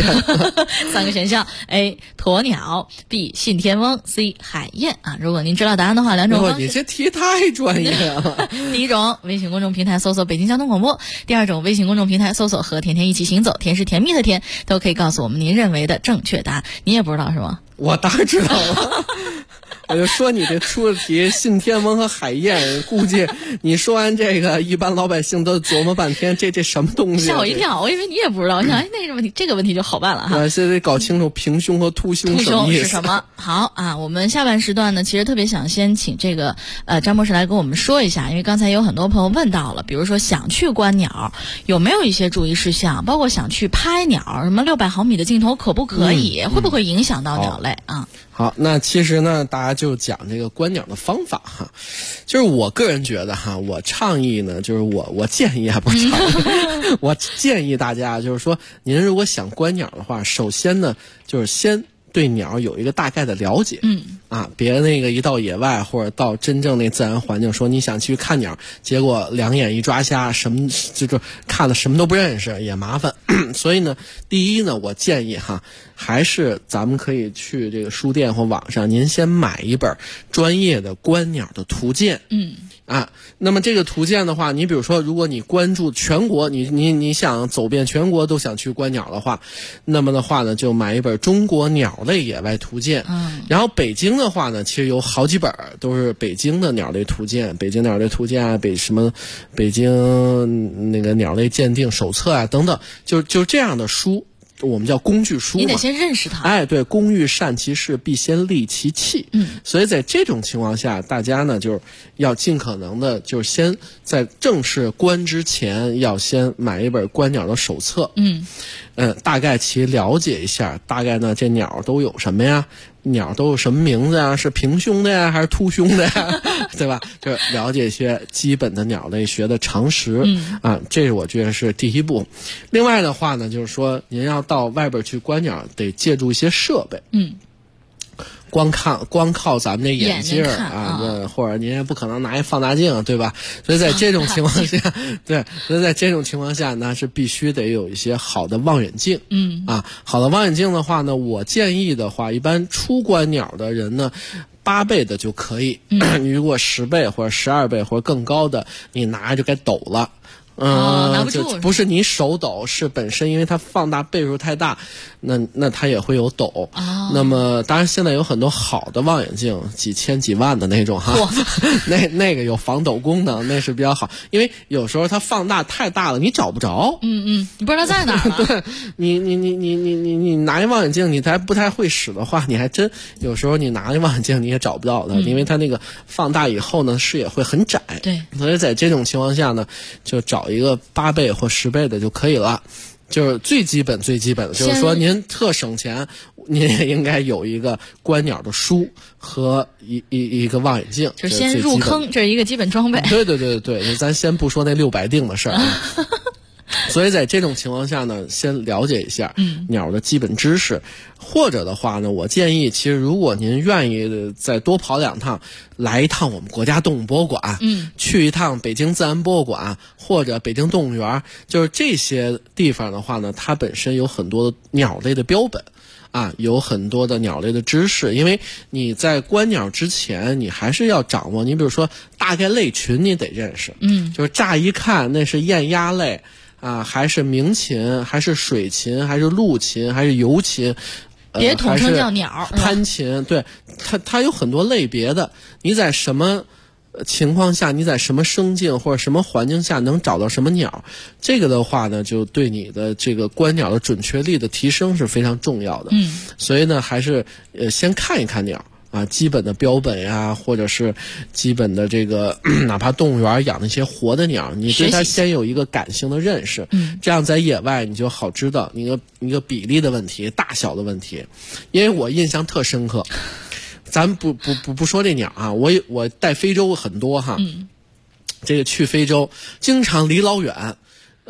？3个选项 ：A. 鸵鸟 ，B. 信天翁 ，C. 海燕啊。如果您知道答案的话，2种方式。 你这题太专业了。 第一种，微信公众平台搜索北京交通广播；第二种，微信公众平台搜索和甜甜一起行走，甜是甜蜜的甜，都可以告诉我们您认为的正确答案。你也不知道是吗？ 我当然知道了。我就说你这出的题，信天翁和海燕，估计你说完这个，一般老百姓都琢磨半天，这什么东西？ 吓我一跳，我以为你也不知道。我想，那个问题，这个问题就好办了哈。 现在得搞清楚平胸和凸胸什么意思。 是什么？好啊，我们下半时段呢，其实特别想先请这个张博士来跟我们说一下，因为刚才有很多朋友问到了，比如说想去观鸟，有没有一些注意事项？包括想去拍鸟，什么600毫米的镜头可不可以？会不会影响到鸟类啊？ 好，那其实呢，大家就讲这个观鸟的方法哈，就是我个人觉得哈，我倡议呢，就是我建议啊，不是倡议，我建议大家就是说，您如果想观鸟的话，首先呢，就是先对鸟有一个大概的了解，别那个一到野外或者到真正那自然环境，说你想去看鸟，结果2眼一抓瞎，什么就是看的什么都不认识，也麻烦。所以呢，第一呢，我建议哈，还是咱们可以去这个书店或网上，您先买一本专业的观鸟的图鉴。那么这个图鉴的话，你比如说，如果你关注全国，你想走遍全国都想去观鸟的话，那么的话呢，就买一本《中国鸟类野外图鉴》。然后北京的话呢，其实有好几本都是北京的鸟类图鉴，北京鸟类图鉴啊，北京那个鸟类鉴定手册啊等等，就这样的书。我们叫工具书嘛， 你得先认识它。 对，工欲善其事，必先利其器。所以在这种情况下，大家呢就是要尽可能的，就是先在正式观之前，要先买一本观鸟的手册。大概其了解一下，大概呢这鸟都有什么呀？鸟都有什么名字啊？是平胸的呀，还是凸胸的呀？对吧？就是了解一些基本的鸟类学的常识。这是我觉得是第一步。另外的话呢，就是说您要到外边去观鸟，得借助一些设备。光靠咱们这眼镜啊，或者您也不可能拿一放大镜，对吧？所以在这种情况下，所以在这种情况下呢，是必须得有一些好的望远镜。好的望远镜的话呢，我建议的话，一般初观鸟的人呢，8倍的就可以。如果10倍或者12倍或者更高的，你拿着就该抖了。 拿不住， 不是你手抖，是本身因为它放大倍数太大，那它也会有抖。那么当然现在有很多好的望远镜，几千几万的那种哈，那个有防抖功能，那是比较好。因为有时候它放大太大了，你找不着。 你不知道在哪儿了。 对，你拿一望远镜，你还不太会使的话，你还真有时候你拿一望远镜你也找不到它，因为它那个放大以后呢，视野会很窄。 对， 所以在这种情况下呢，就找一个8倍或10倍的就可以了。就是最基本的，就是说您特省钱，您也应该有一个观鸟的书和一个望远镜， 就是先入坑，这是一个基本装备。 对，咱先不说那600锭的事儿。所以在这种情况下呢，先了解一下鸟的基本知识，或者的话呢，我建议，其实如果您愿意再多跑2趟，来一趟我们国家动物博物馆，去一趟北京自然博物馆或者北京动物园，就是这些地方的话呢，它本身有很多鸟类的标本。有很多的鸟类的知识，因为你在观鸟之前，你还是要掌握。你比如说，大概类群你得认识，就是乍一看那是雁鸭类还是鸣禽，还是水禽，还是陆禽，还是游禽， 别统称叫鸟， 攀禽，对，它有很多类别的。你在什么情况下，你在什么生境或者什么环境下能找到什么鸟，这个的话呢，就对你的这个观鸟的准确率的提升是非常重要的。所以呢，还是先看一看鸟基本的标本呀，或者是基本的这个哪怕动物园养那些活的鸟，你对它先有一个感性的认识，这样在野外你就好知道一个比例的问题、大小的问题。因为我印象特深刻。咱不说这鸟我带非洲很多哈，这个去非洲经常离老远，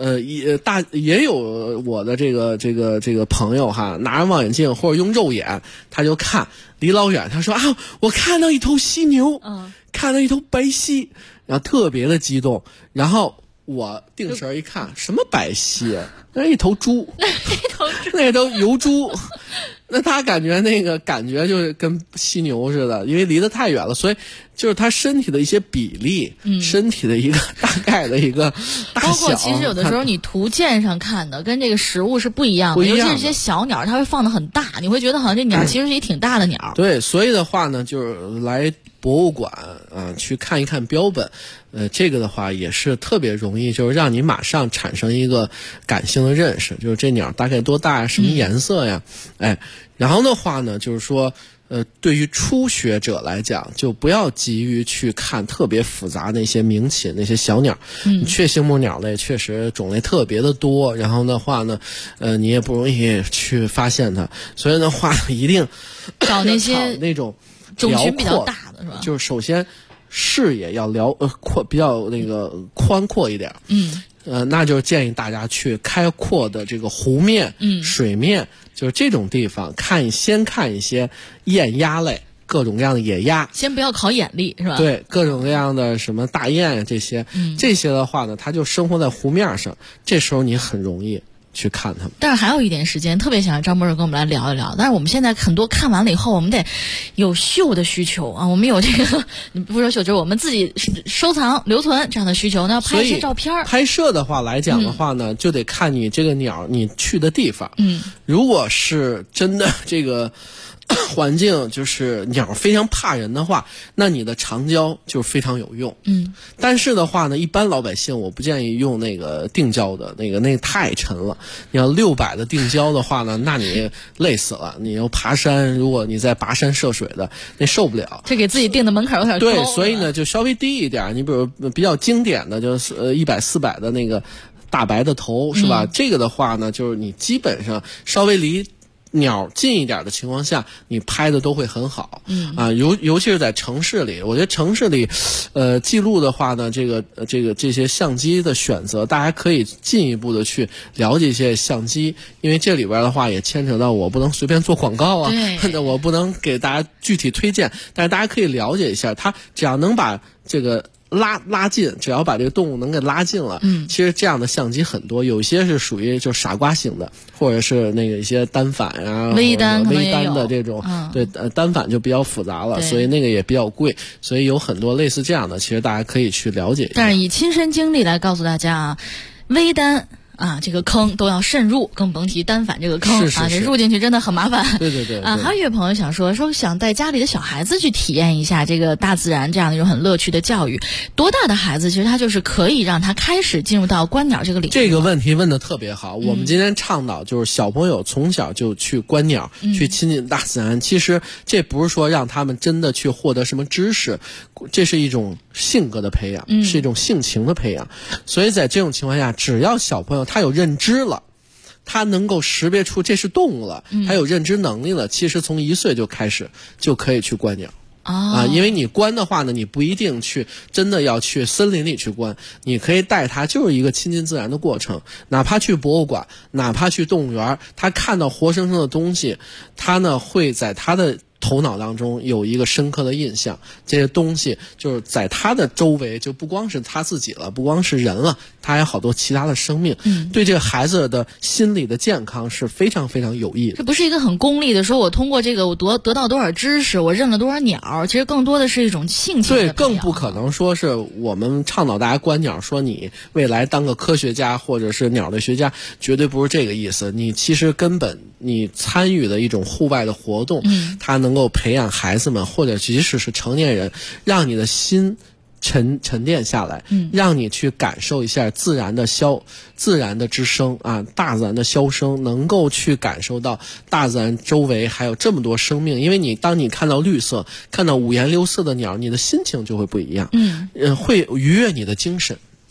也有我的这个朋友哈，拿着望远镜或者用肉眼，他就看离老远，他说啊，我看到一头犀牛，看到一头白犀，然后特别的激动，然后我定神一看，什么白犀啊？那一头猪，那头油猪。那他感觉就是跟犀牛似的，因为离得太远了，所以就是他身体的一些比例，身体的一个大概的一个大小。 包括其实有的时候你图鉴上看的跟这个实物是不一样的，尤其是这些小鸟，它会放得很大，你会觉得好像这鸟其实是一挺大的鸟。 对，所以的话呢，就是来博物馆去看一看标本，这个的话也是特别容易，就是让你马上产生一个感性的认识，就是这鸟大概多大呀，什么颜色呀，然后的话呢，就是说，对于初学者来讲，就不要急于去看特别复杂那些名禽、那些小鸟。雀形目鸟类确实种类特别的多，然后的话呢，你也不容易去发现它，所以的话一定找那些那种种群比较大的是吧？ 就是首先视野要比较那个宽阔一点。那就建议大家去开阔的这个湖面、水面，就是这种地方先看一些雁鸭类，各种各样的野鸭， 先不要考眼力是吧？ 对，各种各样的什么大雁这些，这些的话呢，它就生活在湖面上，这时候你很容易去看它们。 但是还有一点时间，特别想让张博士跟我们来聊一聊。但是我们现在很多看完了以后，我们得有秀的需求啊，我们有这个不是秀，就是我们自己收藏留存这样的需求，那要拍一些照片。 拍摄的话来讲的话呢，就得看你这个鸟你去的地方。如果是真的这个环境就是鸟非常怕人的话，那你的长焦就非常有用。但是的话呢，一般老百姓我不建议用那个定焦的那个太沉了。你要600的定焦的话呢，那你累死了。你要爬山，如果你在跋山涉水的，那受不了。 这给自己定的门槛有点高。 对，所以呢就稍微低一点。你比如比较经典的就是100、400的那个大白的头是吧？这个的话呢，就是你基本上稍微离鸟近一点的情况下，你拍的都会很好。尤其是在城市里，我觉得城市里，记录的话呢，这些相机的选择，大家可以进一步的去了解一些相机，因为这里边的话也牵扯到我不能随便做广告啊，我不能给大家具体推荐，但是大家可以了解一下，它只要能把这个拉近，只要把这个动物能给拉近了，其实这样的相机很多，有些是属于就傻瓜型的，或者是那个一些单反啊、 微单的这种，对，单反就比较复杂了，所以那个也比较贵，所以有很多类似这样的，其实大家可以去了解一下。 但是以亲身经历来告诉大家啊，微单这个坑都要慎入，更甭提单反这个坑这入进去真的很麻烦。 对还有一位朋友想说想带家里的小孩子去体验一下这个大自然这样的一种很乐趣的教育。多大的孩子其实他就是可以让他开始进入到观鸟这个领域？ 这个问题问得特别好。我们今天倡导就是小朋友从小就去观鸟，去亲近大自然。其实这不是说让他们真的去获得什么知识，这是一种性格的培养，是一种性情的培养。所以在这种情况下，只要小朋友他有认知了，他能够识别出这是动物了，他有认知能力了，其实从1岁就开始就可以去观鸟。因为你观的话呢，你不一定真的要去森林里去观，你可以带他，就是一个亲近自然的过程。哪怕去博物馆，哪怕去动物园，他看到活生生的东西，他呢会在他的头脑当中有一个深刻的印象，这些东西就是在他的周围，就不光是他自己了，不光是人了，他还有好多其他的生命，对这个孩子的心理的健康是非常非常有益的。 这不是一个很功利的说我通过这个我得到多少知识，我认了多少鸟，其实更多的是一种性情的培养。 对，更不可能说是我们倡导大家观鸟，说你未来当个科学家或者是鸟类学家，绝对不是这个意思。你其实根本你参与的一种户外的活动，它能够培养孩子们，或者即使是成年人，让你的心沉淀下来，让你去感受一下自然的之声大自然的箫声，能够去感受到大自然周围还有这么多生命。因为当你看到绿色，看到五颜六色的鸟，你的心情就会不一样，会愉悦你的精神。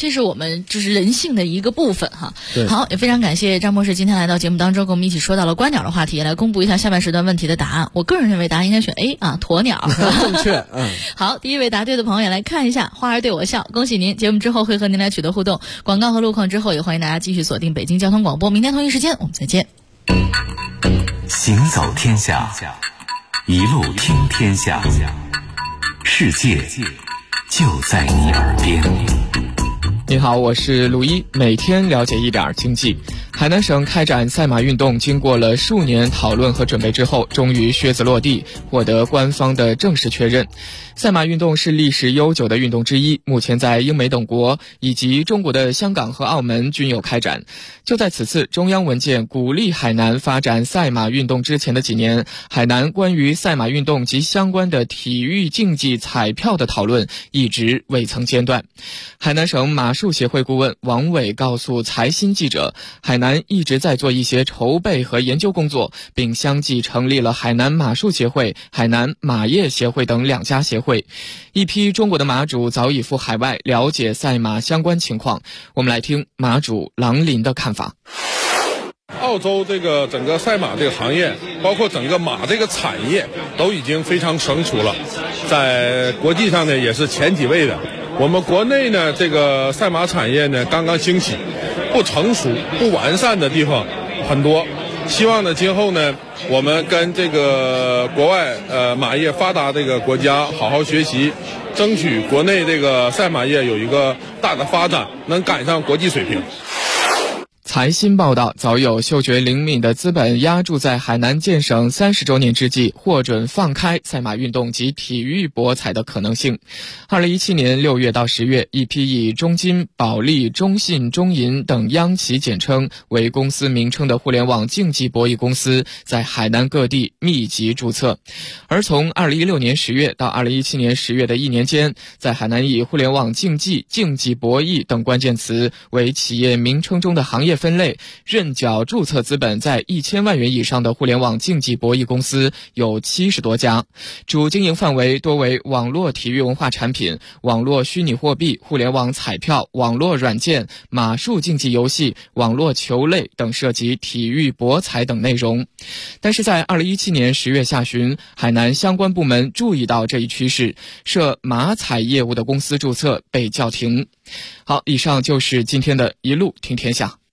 这是我们就是人性的一个部分哈。 对， 好，也非常感谢张博士今天来到节目当中，跟我们一起说到了观鸟的话题，来公布一下下半时段问题的答案。我个人认为答案应该选 A 啊，鸵鸟。 正确。 好，第一位答对的朋友也来看一下，花儿对我笑，恭喜您！节目之后会和您来取得互动，广告和路况之后也欢迎大家继续锁定北京交通广播，明天同一时间我们再见。 行走天下，一路听天下，世界就在你耳边。 你好，我是陆一，每天了解一点经济。海南省开展赛马运动，经过了数年讨论和准备之后，终于靴子落地，获得官方的正式确认。赛马运动是历史悠久的运动之一，目前在英美等国以及中国的香港和澳门均有开展。就在此次中央文件鼓励海南发展赛马运动之前的几年，海南关于赛马运动及相关的体育竞技彩票的讨论一直未曾间断。海南省马术协会顾问王伟告诉财新记者，海南一直在做一些筹备和研究工作，并相继成立了海南马术协会、海南马业协会等2家协会。一批中国的马主早已赴海外了解赛马相关情况。我们来听马主郎林的看法。 澳洲这个整个赛马这个行业，包括整个马这个产业都已经非常成熟了，在国际上呢也是前几位的。我们国内呢这个赛马产业呢刚刚兴起，不成熟不完善的地方很多。希望呢今后呢我们跟这个国外马业发达这个国家好好学习，争取国内这个赛马业有一个大的发展，能赶上国际水平。 财新报道，早有嗅觉灵敏的资本押注在海南建省30周年之际，获准放开赛马运动及体育博彩的可能性。2017年6月到10月，一批以中金、保利、中信、中银等央企简称为公司名称的互联网竞技博弈公司在海南各地密集注册。而从2016年10月到2017年10月的1年间，在海南以互联网竞技、竞技博弈等关键词为企业名称中的行业分类，认缴注册资本在1000万元以上的互联网竞技博弈公司有70多家，主经营范围多为网络体育文化产品、网络虚拟货币、互联网彩票、网络软件、马术竞技游戏、网络球类等涉及体育博彩等内容。但是在2017年10月下旬，海南相关部门注意到这一趋势，涉马彩业务的公司注册被叫停。好，以上就是今天的一路听天下。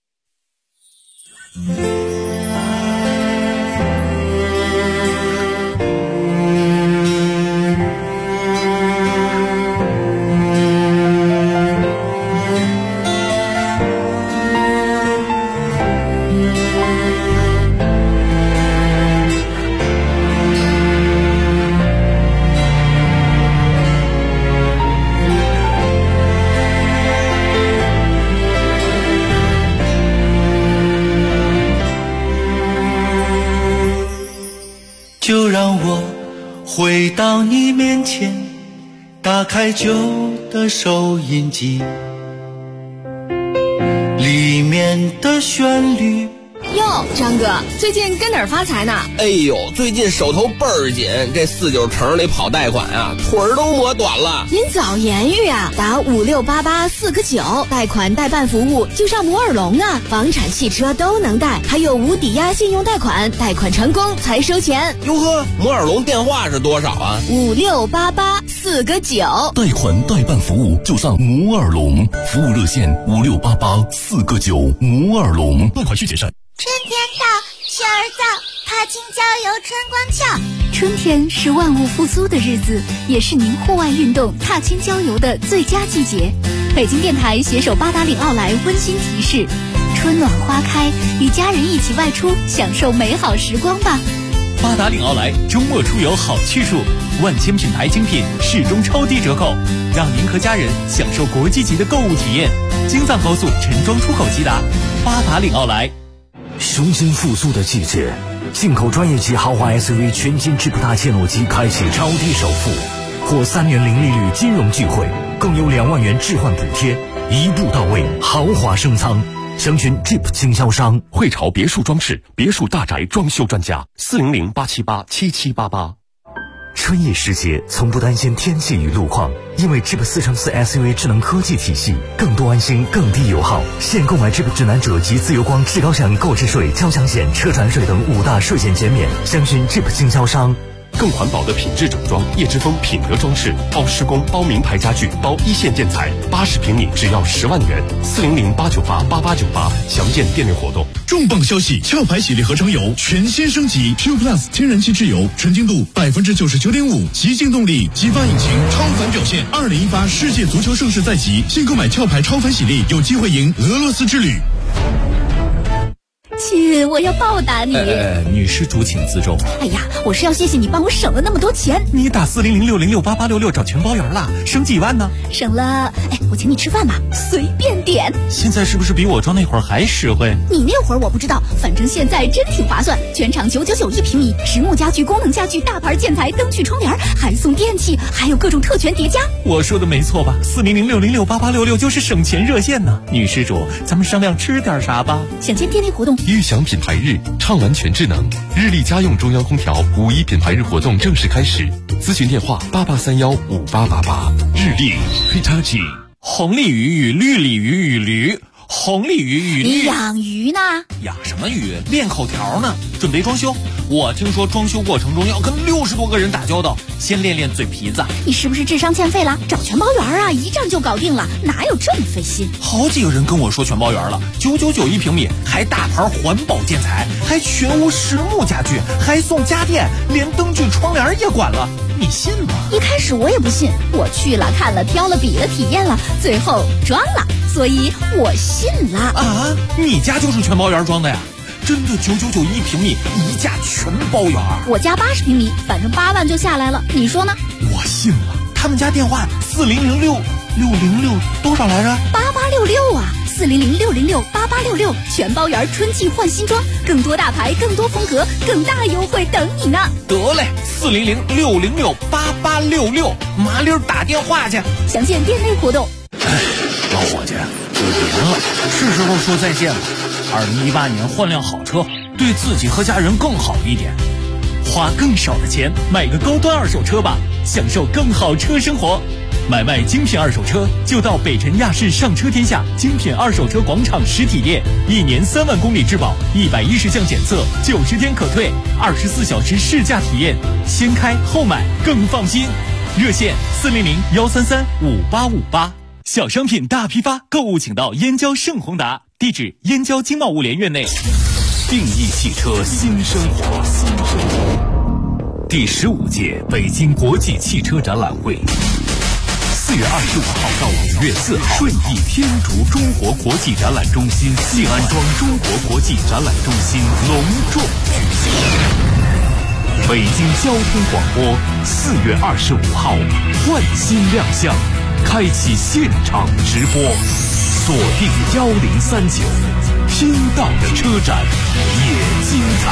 就让我回到你面前，打开旧的收音机，里面的旋律。 哟，张哥，最近跟哪儿发财呢？ 哎呦，最近手头倍儿紧，这49城里跑贷款啊，腿儿都磨短了。 您早言语啊，打5688-4个9，贷款代办服务就上摩尔龙啊，房产、汽车都能贷，还有无抵押信用贷款，贷款成功才收钱。 哟呵，摩尔龙电话是多少啊 ？5688-4个9， 贷款代办服务就上摩尔龙，服务热线5688-4个9，摩尔龙，贷款需谨慎。 春天到，雀儿造，踏青郊游春光俏。 春天是万物复苏的日子，也是您户外运动、踏青郊游的最佳季节。北京电台携手八达岭奥莱温馨提示：春暖花开，与家人一起外出，享受美好时光吧。 八达岭奥莱周末出游好去处，万千品牌精品适中超低折扣，让您和家人享受国际级的购物体验。京藏高速陈庄出口即达，八达岭奥莱。 雄心复苏的季节，进口专业级豪华 SUV 全新智普大切诺基开启超低首付，获3年零利率金融聚会，更有2万元置换补贴，一步到位，豪华升舱。详询 Jeep 经销商。 汇潮别墅装饰，别墅大宅装修专家，400-878-7788。 春意时节从不担心天气与路况，因为 Jeep 4x4 SUV 智能科技体系，更多安心，更低油耗。现购买 Jeep 指南者及自由光至高享购置税、交强险、车船税等5大税险减免，详询 Jeep 经销商。 更环保的品质整装，叶之峰品德装饰，包施工、包名牌家具、包一线建材，80平米只要10万元，400-898-8898，详见店内活动。 重磅消息！壳牌洗涤合成油全新升级 ，Pure Plus 天然气质油，纯净度99.5%，极净动力，激发引擎，超凡表现。2018世界足球盛世在即，现购买壳牌超凡洗涤，有机会赢俄罗斯之旅。 亲，我要报答你。 女施主请自重。 哎呀，我是要谢谢你帮我省了那么多钱。 你打400-606-8866找全包圆了，省几万呢？ 省了，我请你吃饭吧，随便点。 现在是不是比我装那会儿还实惠？ 你那会儿我不知道，反正现在真挺划算，全场999一平米，实木家具、功能家具、大牌建材、灯具、窗帘，还送电器，还有各种特权叠加。 我说的没错吧？400-606-8866就是省钱热线呢。女施主，咱们商量吃点啥吧？ 想见店内活动。 悦享品牌日，畅玩全智能，日立家用中央空调5·1品牌日活动正式开始，咨询电话88315888。日立 Hitachi。 红鲤鱼与绿鲤鱼与驴，红鲤鱼与绿。 你养鱼呢？ 养什么鱼？练口条呢。准备装修，我听说装修过程中要跟60多个人打交道，先练练嘴皮子。 你是不是智商欠费了？找全包圆啊，一站就搞定了，哪有这么费心？ 好几个人跟我说全包圆了，999一平米，还大牌环保建材，还全屋实木家具，还送家电，连灯具窗帘也管了，你信吗？ 一开始我也不信，我去了看了挑了比了体验了，最后装了，所以我信了。 啊，你家就是全包圆装的呀？真的999一平米，一价全包圆。 我家80平米，反正8万就下来了，你说呢？ 我信了。他们家电话4006606多少来着 ？8866啊，400-606-8866，全包圆春季换新装，更多大牌，更多风格，更大优惠等你呢。 得嘞，400-606-8866，麻溜打电话去。 详见店内活动。 老伙计，过年了，是时候说再见了。2018年换辆好车，对自己和家人更好一点，花更少的钱买个高端二手车吧，享受更好车生活。买卖精品二手车就到北辰亚市上车天下精品二手车广场实体店，1年3万公里质保，110项检测，90天可退，24小时试驾体验，先开后买更放心。热线400-133-5858。小商品大批发，购物请到燕郊盛宏达，地址燕郊经贸物联院内。 定义汽车新生活，第15届北京国际汽车展览会，4月25号到5月4号，顺义天竺中国国际展览中心西安庄中国国际展览中心隆重举行。北京交通广播4月25号换新亮相，开启现场直播，锁定1039，听到的车展也精彩。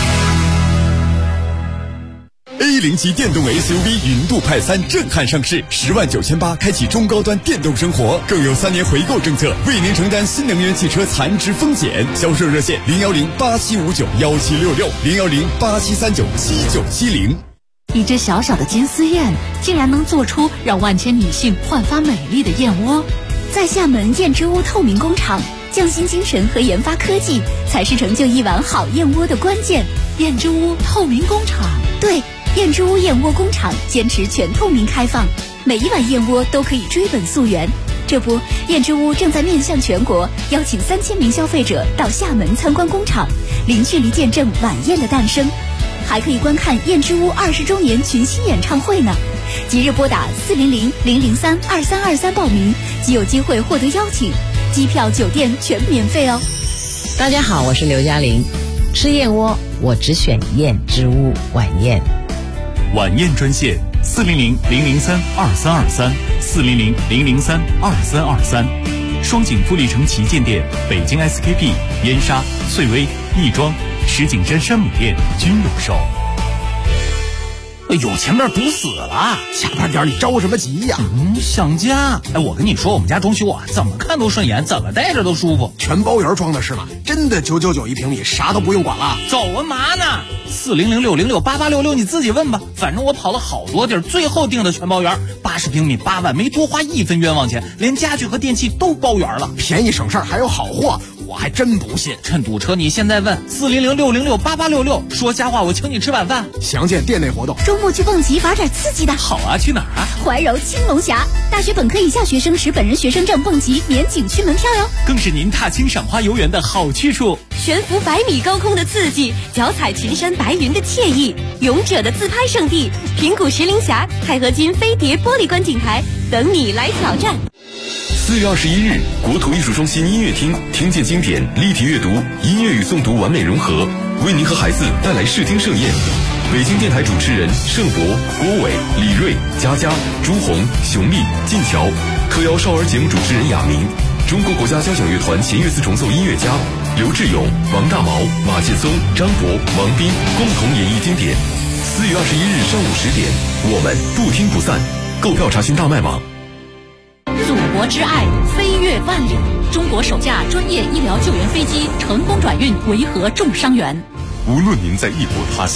A0级电动 SUV 云度派3震撼上市，10.98万开启中高端电动生活，更有3年回购政策，为您承担新能源汽车残值风险。销售热线010-8759-1766，010-8739-7970。 一只小小的金丝燕，竟然能做出让万千女性焕发美丽的燕窝。 在厦门燕之屋透明工厂，匠心精神和研发科技才是成就一碗好燕窝的关键。 燕之屋透明工厂， 对，燕之屋燕窝工厂坚持全透明开放，每一碗燕窝都可以追本溯源。这不，燕之屋正在面向全国，邀请3000名消费者到厦门参观工厂，零距离见证晚宴的诞生，还可以观看燕之屋20周年群星演唱会呢。即日拨打400-003-2323报名，即有机会获得邀请，机票、酒店全免费哦。 大家好，我是刘嘉玲，吃燕窝我只选燕之屋晚宴。 晚宴专线400-003-2323，400-003-2323，双井富力城旗舰店、北京 SKP、燕莎、翠微、亦庄、石景山山姆店均有售。 有钱人堵死了， 下班点你着什么急呀？ 想家。我跟你说，我们家装修啊，怎么看都顺眼，怎么待着都舒服。 全包圆装的是吗？真的999一平米，啥都不用管了。 走啊嘛呢？4006068866，你自己问吧。反正我跑了好多地儿，最后定的全包圆，80平米8万，没多花1分冤枉钱，连家具和电器都包圆了， 便宜省事儿还有好货。我还真不信， 趁堵车你现在问4006068866，说瞎话我请你吃晚饭。 详见店内活动。 周末去蹦极玩点刺激的。 好啊，去哪儿啊？ 怀柔青龙峡，大学本科以下学生持本人学生证蹦极免景区门票哟。 更是您踏青赏花游园的好去处。 悬浮100米高空的刺激，脚踩群山白云的惬意，勇者的自拍圣地平谷石林峡钛合金飞碟玻璃观景台等你来挑战。 4月21日，国土艺术中心音乐厅听见经典，立体阅读，音乐与诵读完美融合，为您和孩子带来视听盛宴。北京电台主持人盛博、郭伟、李锐、佳佳、朱红、熊丽、晋桥，特邀少儿节目主持人亚明，中国国家交响乐团弦乐四重奏音乐家刘志勇、王大毛、马劲松、张博、王斌共同演绎经典。4月21日上午10点，我们不听不散。购票查询大麦网。 祖国之爱飞越万里，中国首架专业医疗救援飞机成功转运维和重伤员。 无论您在异国他乡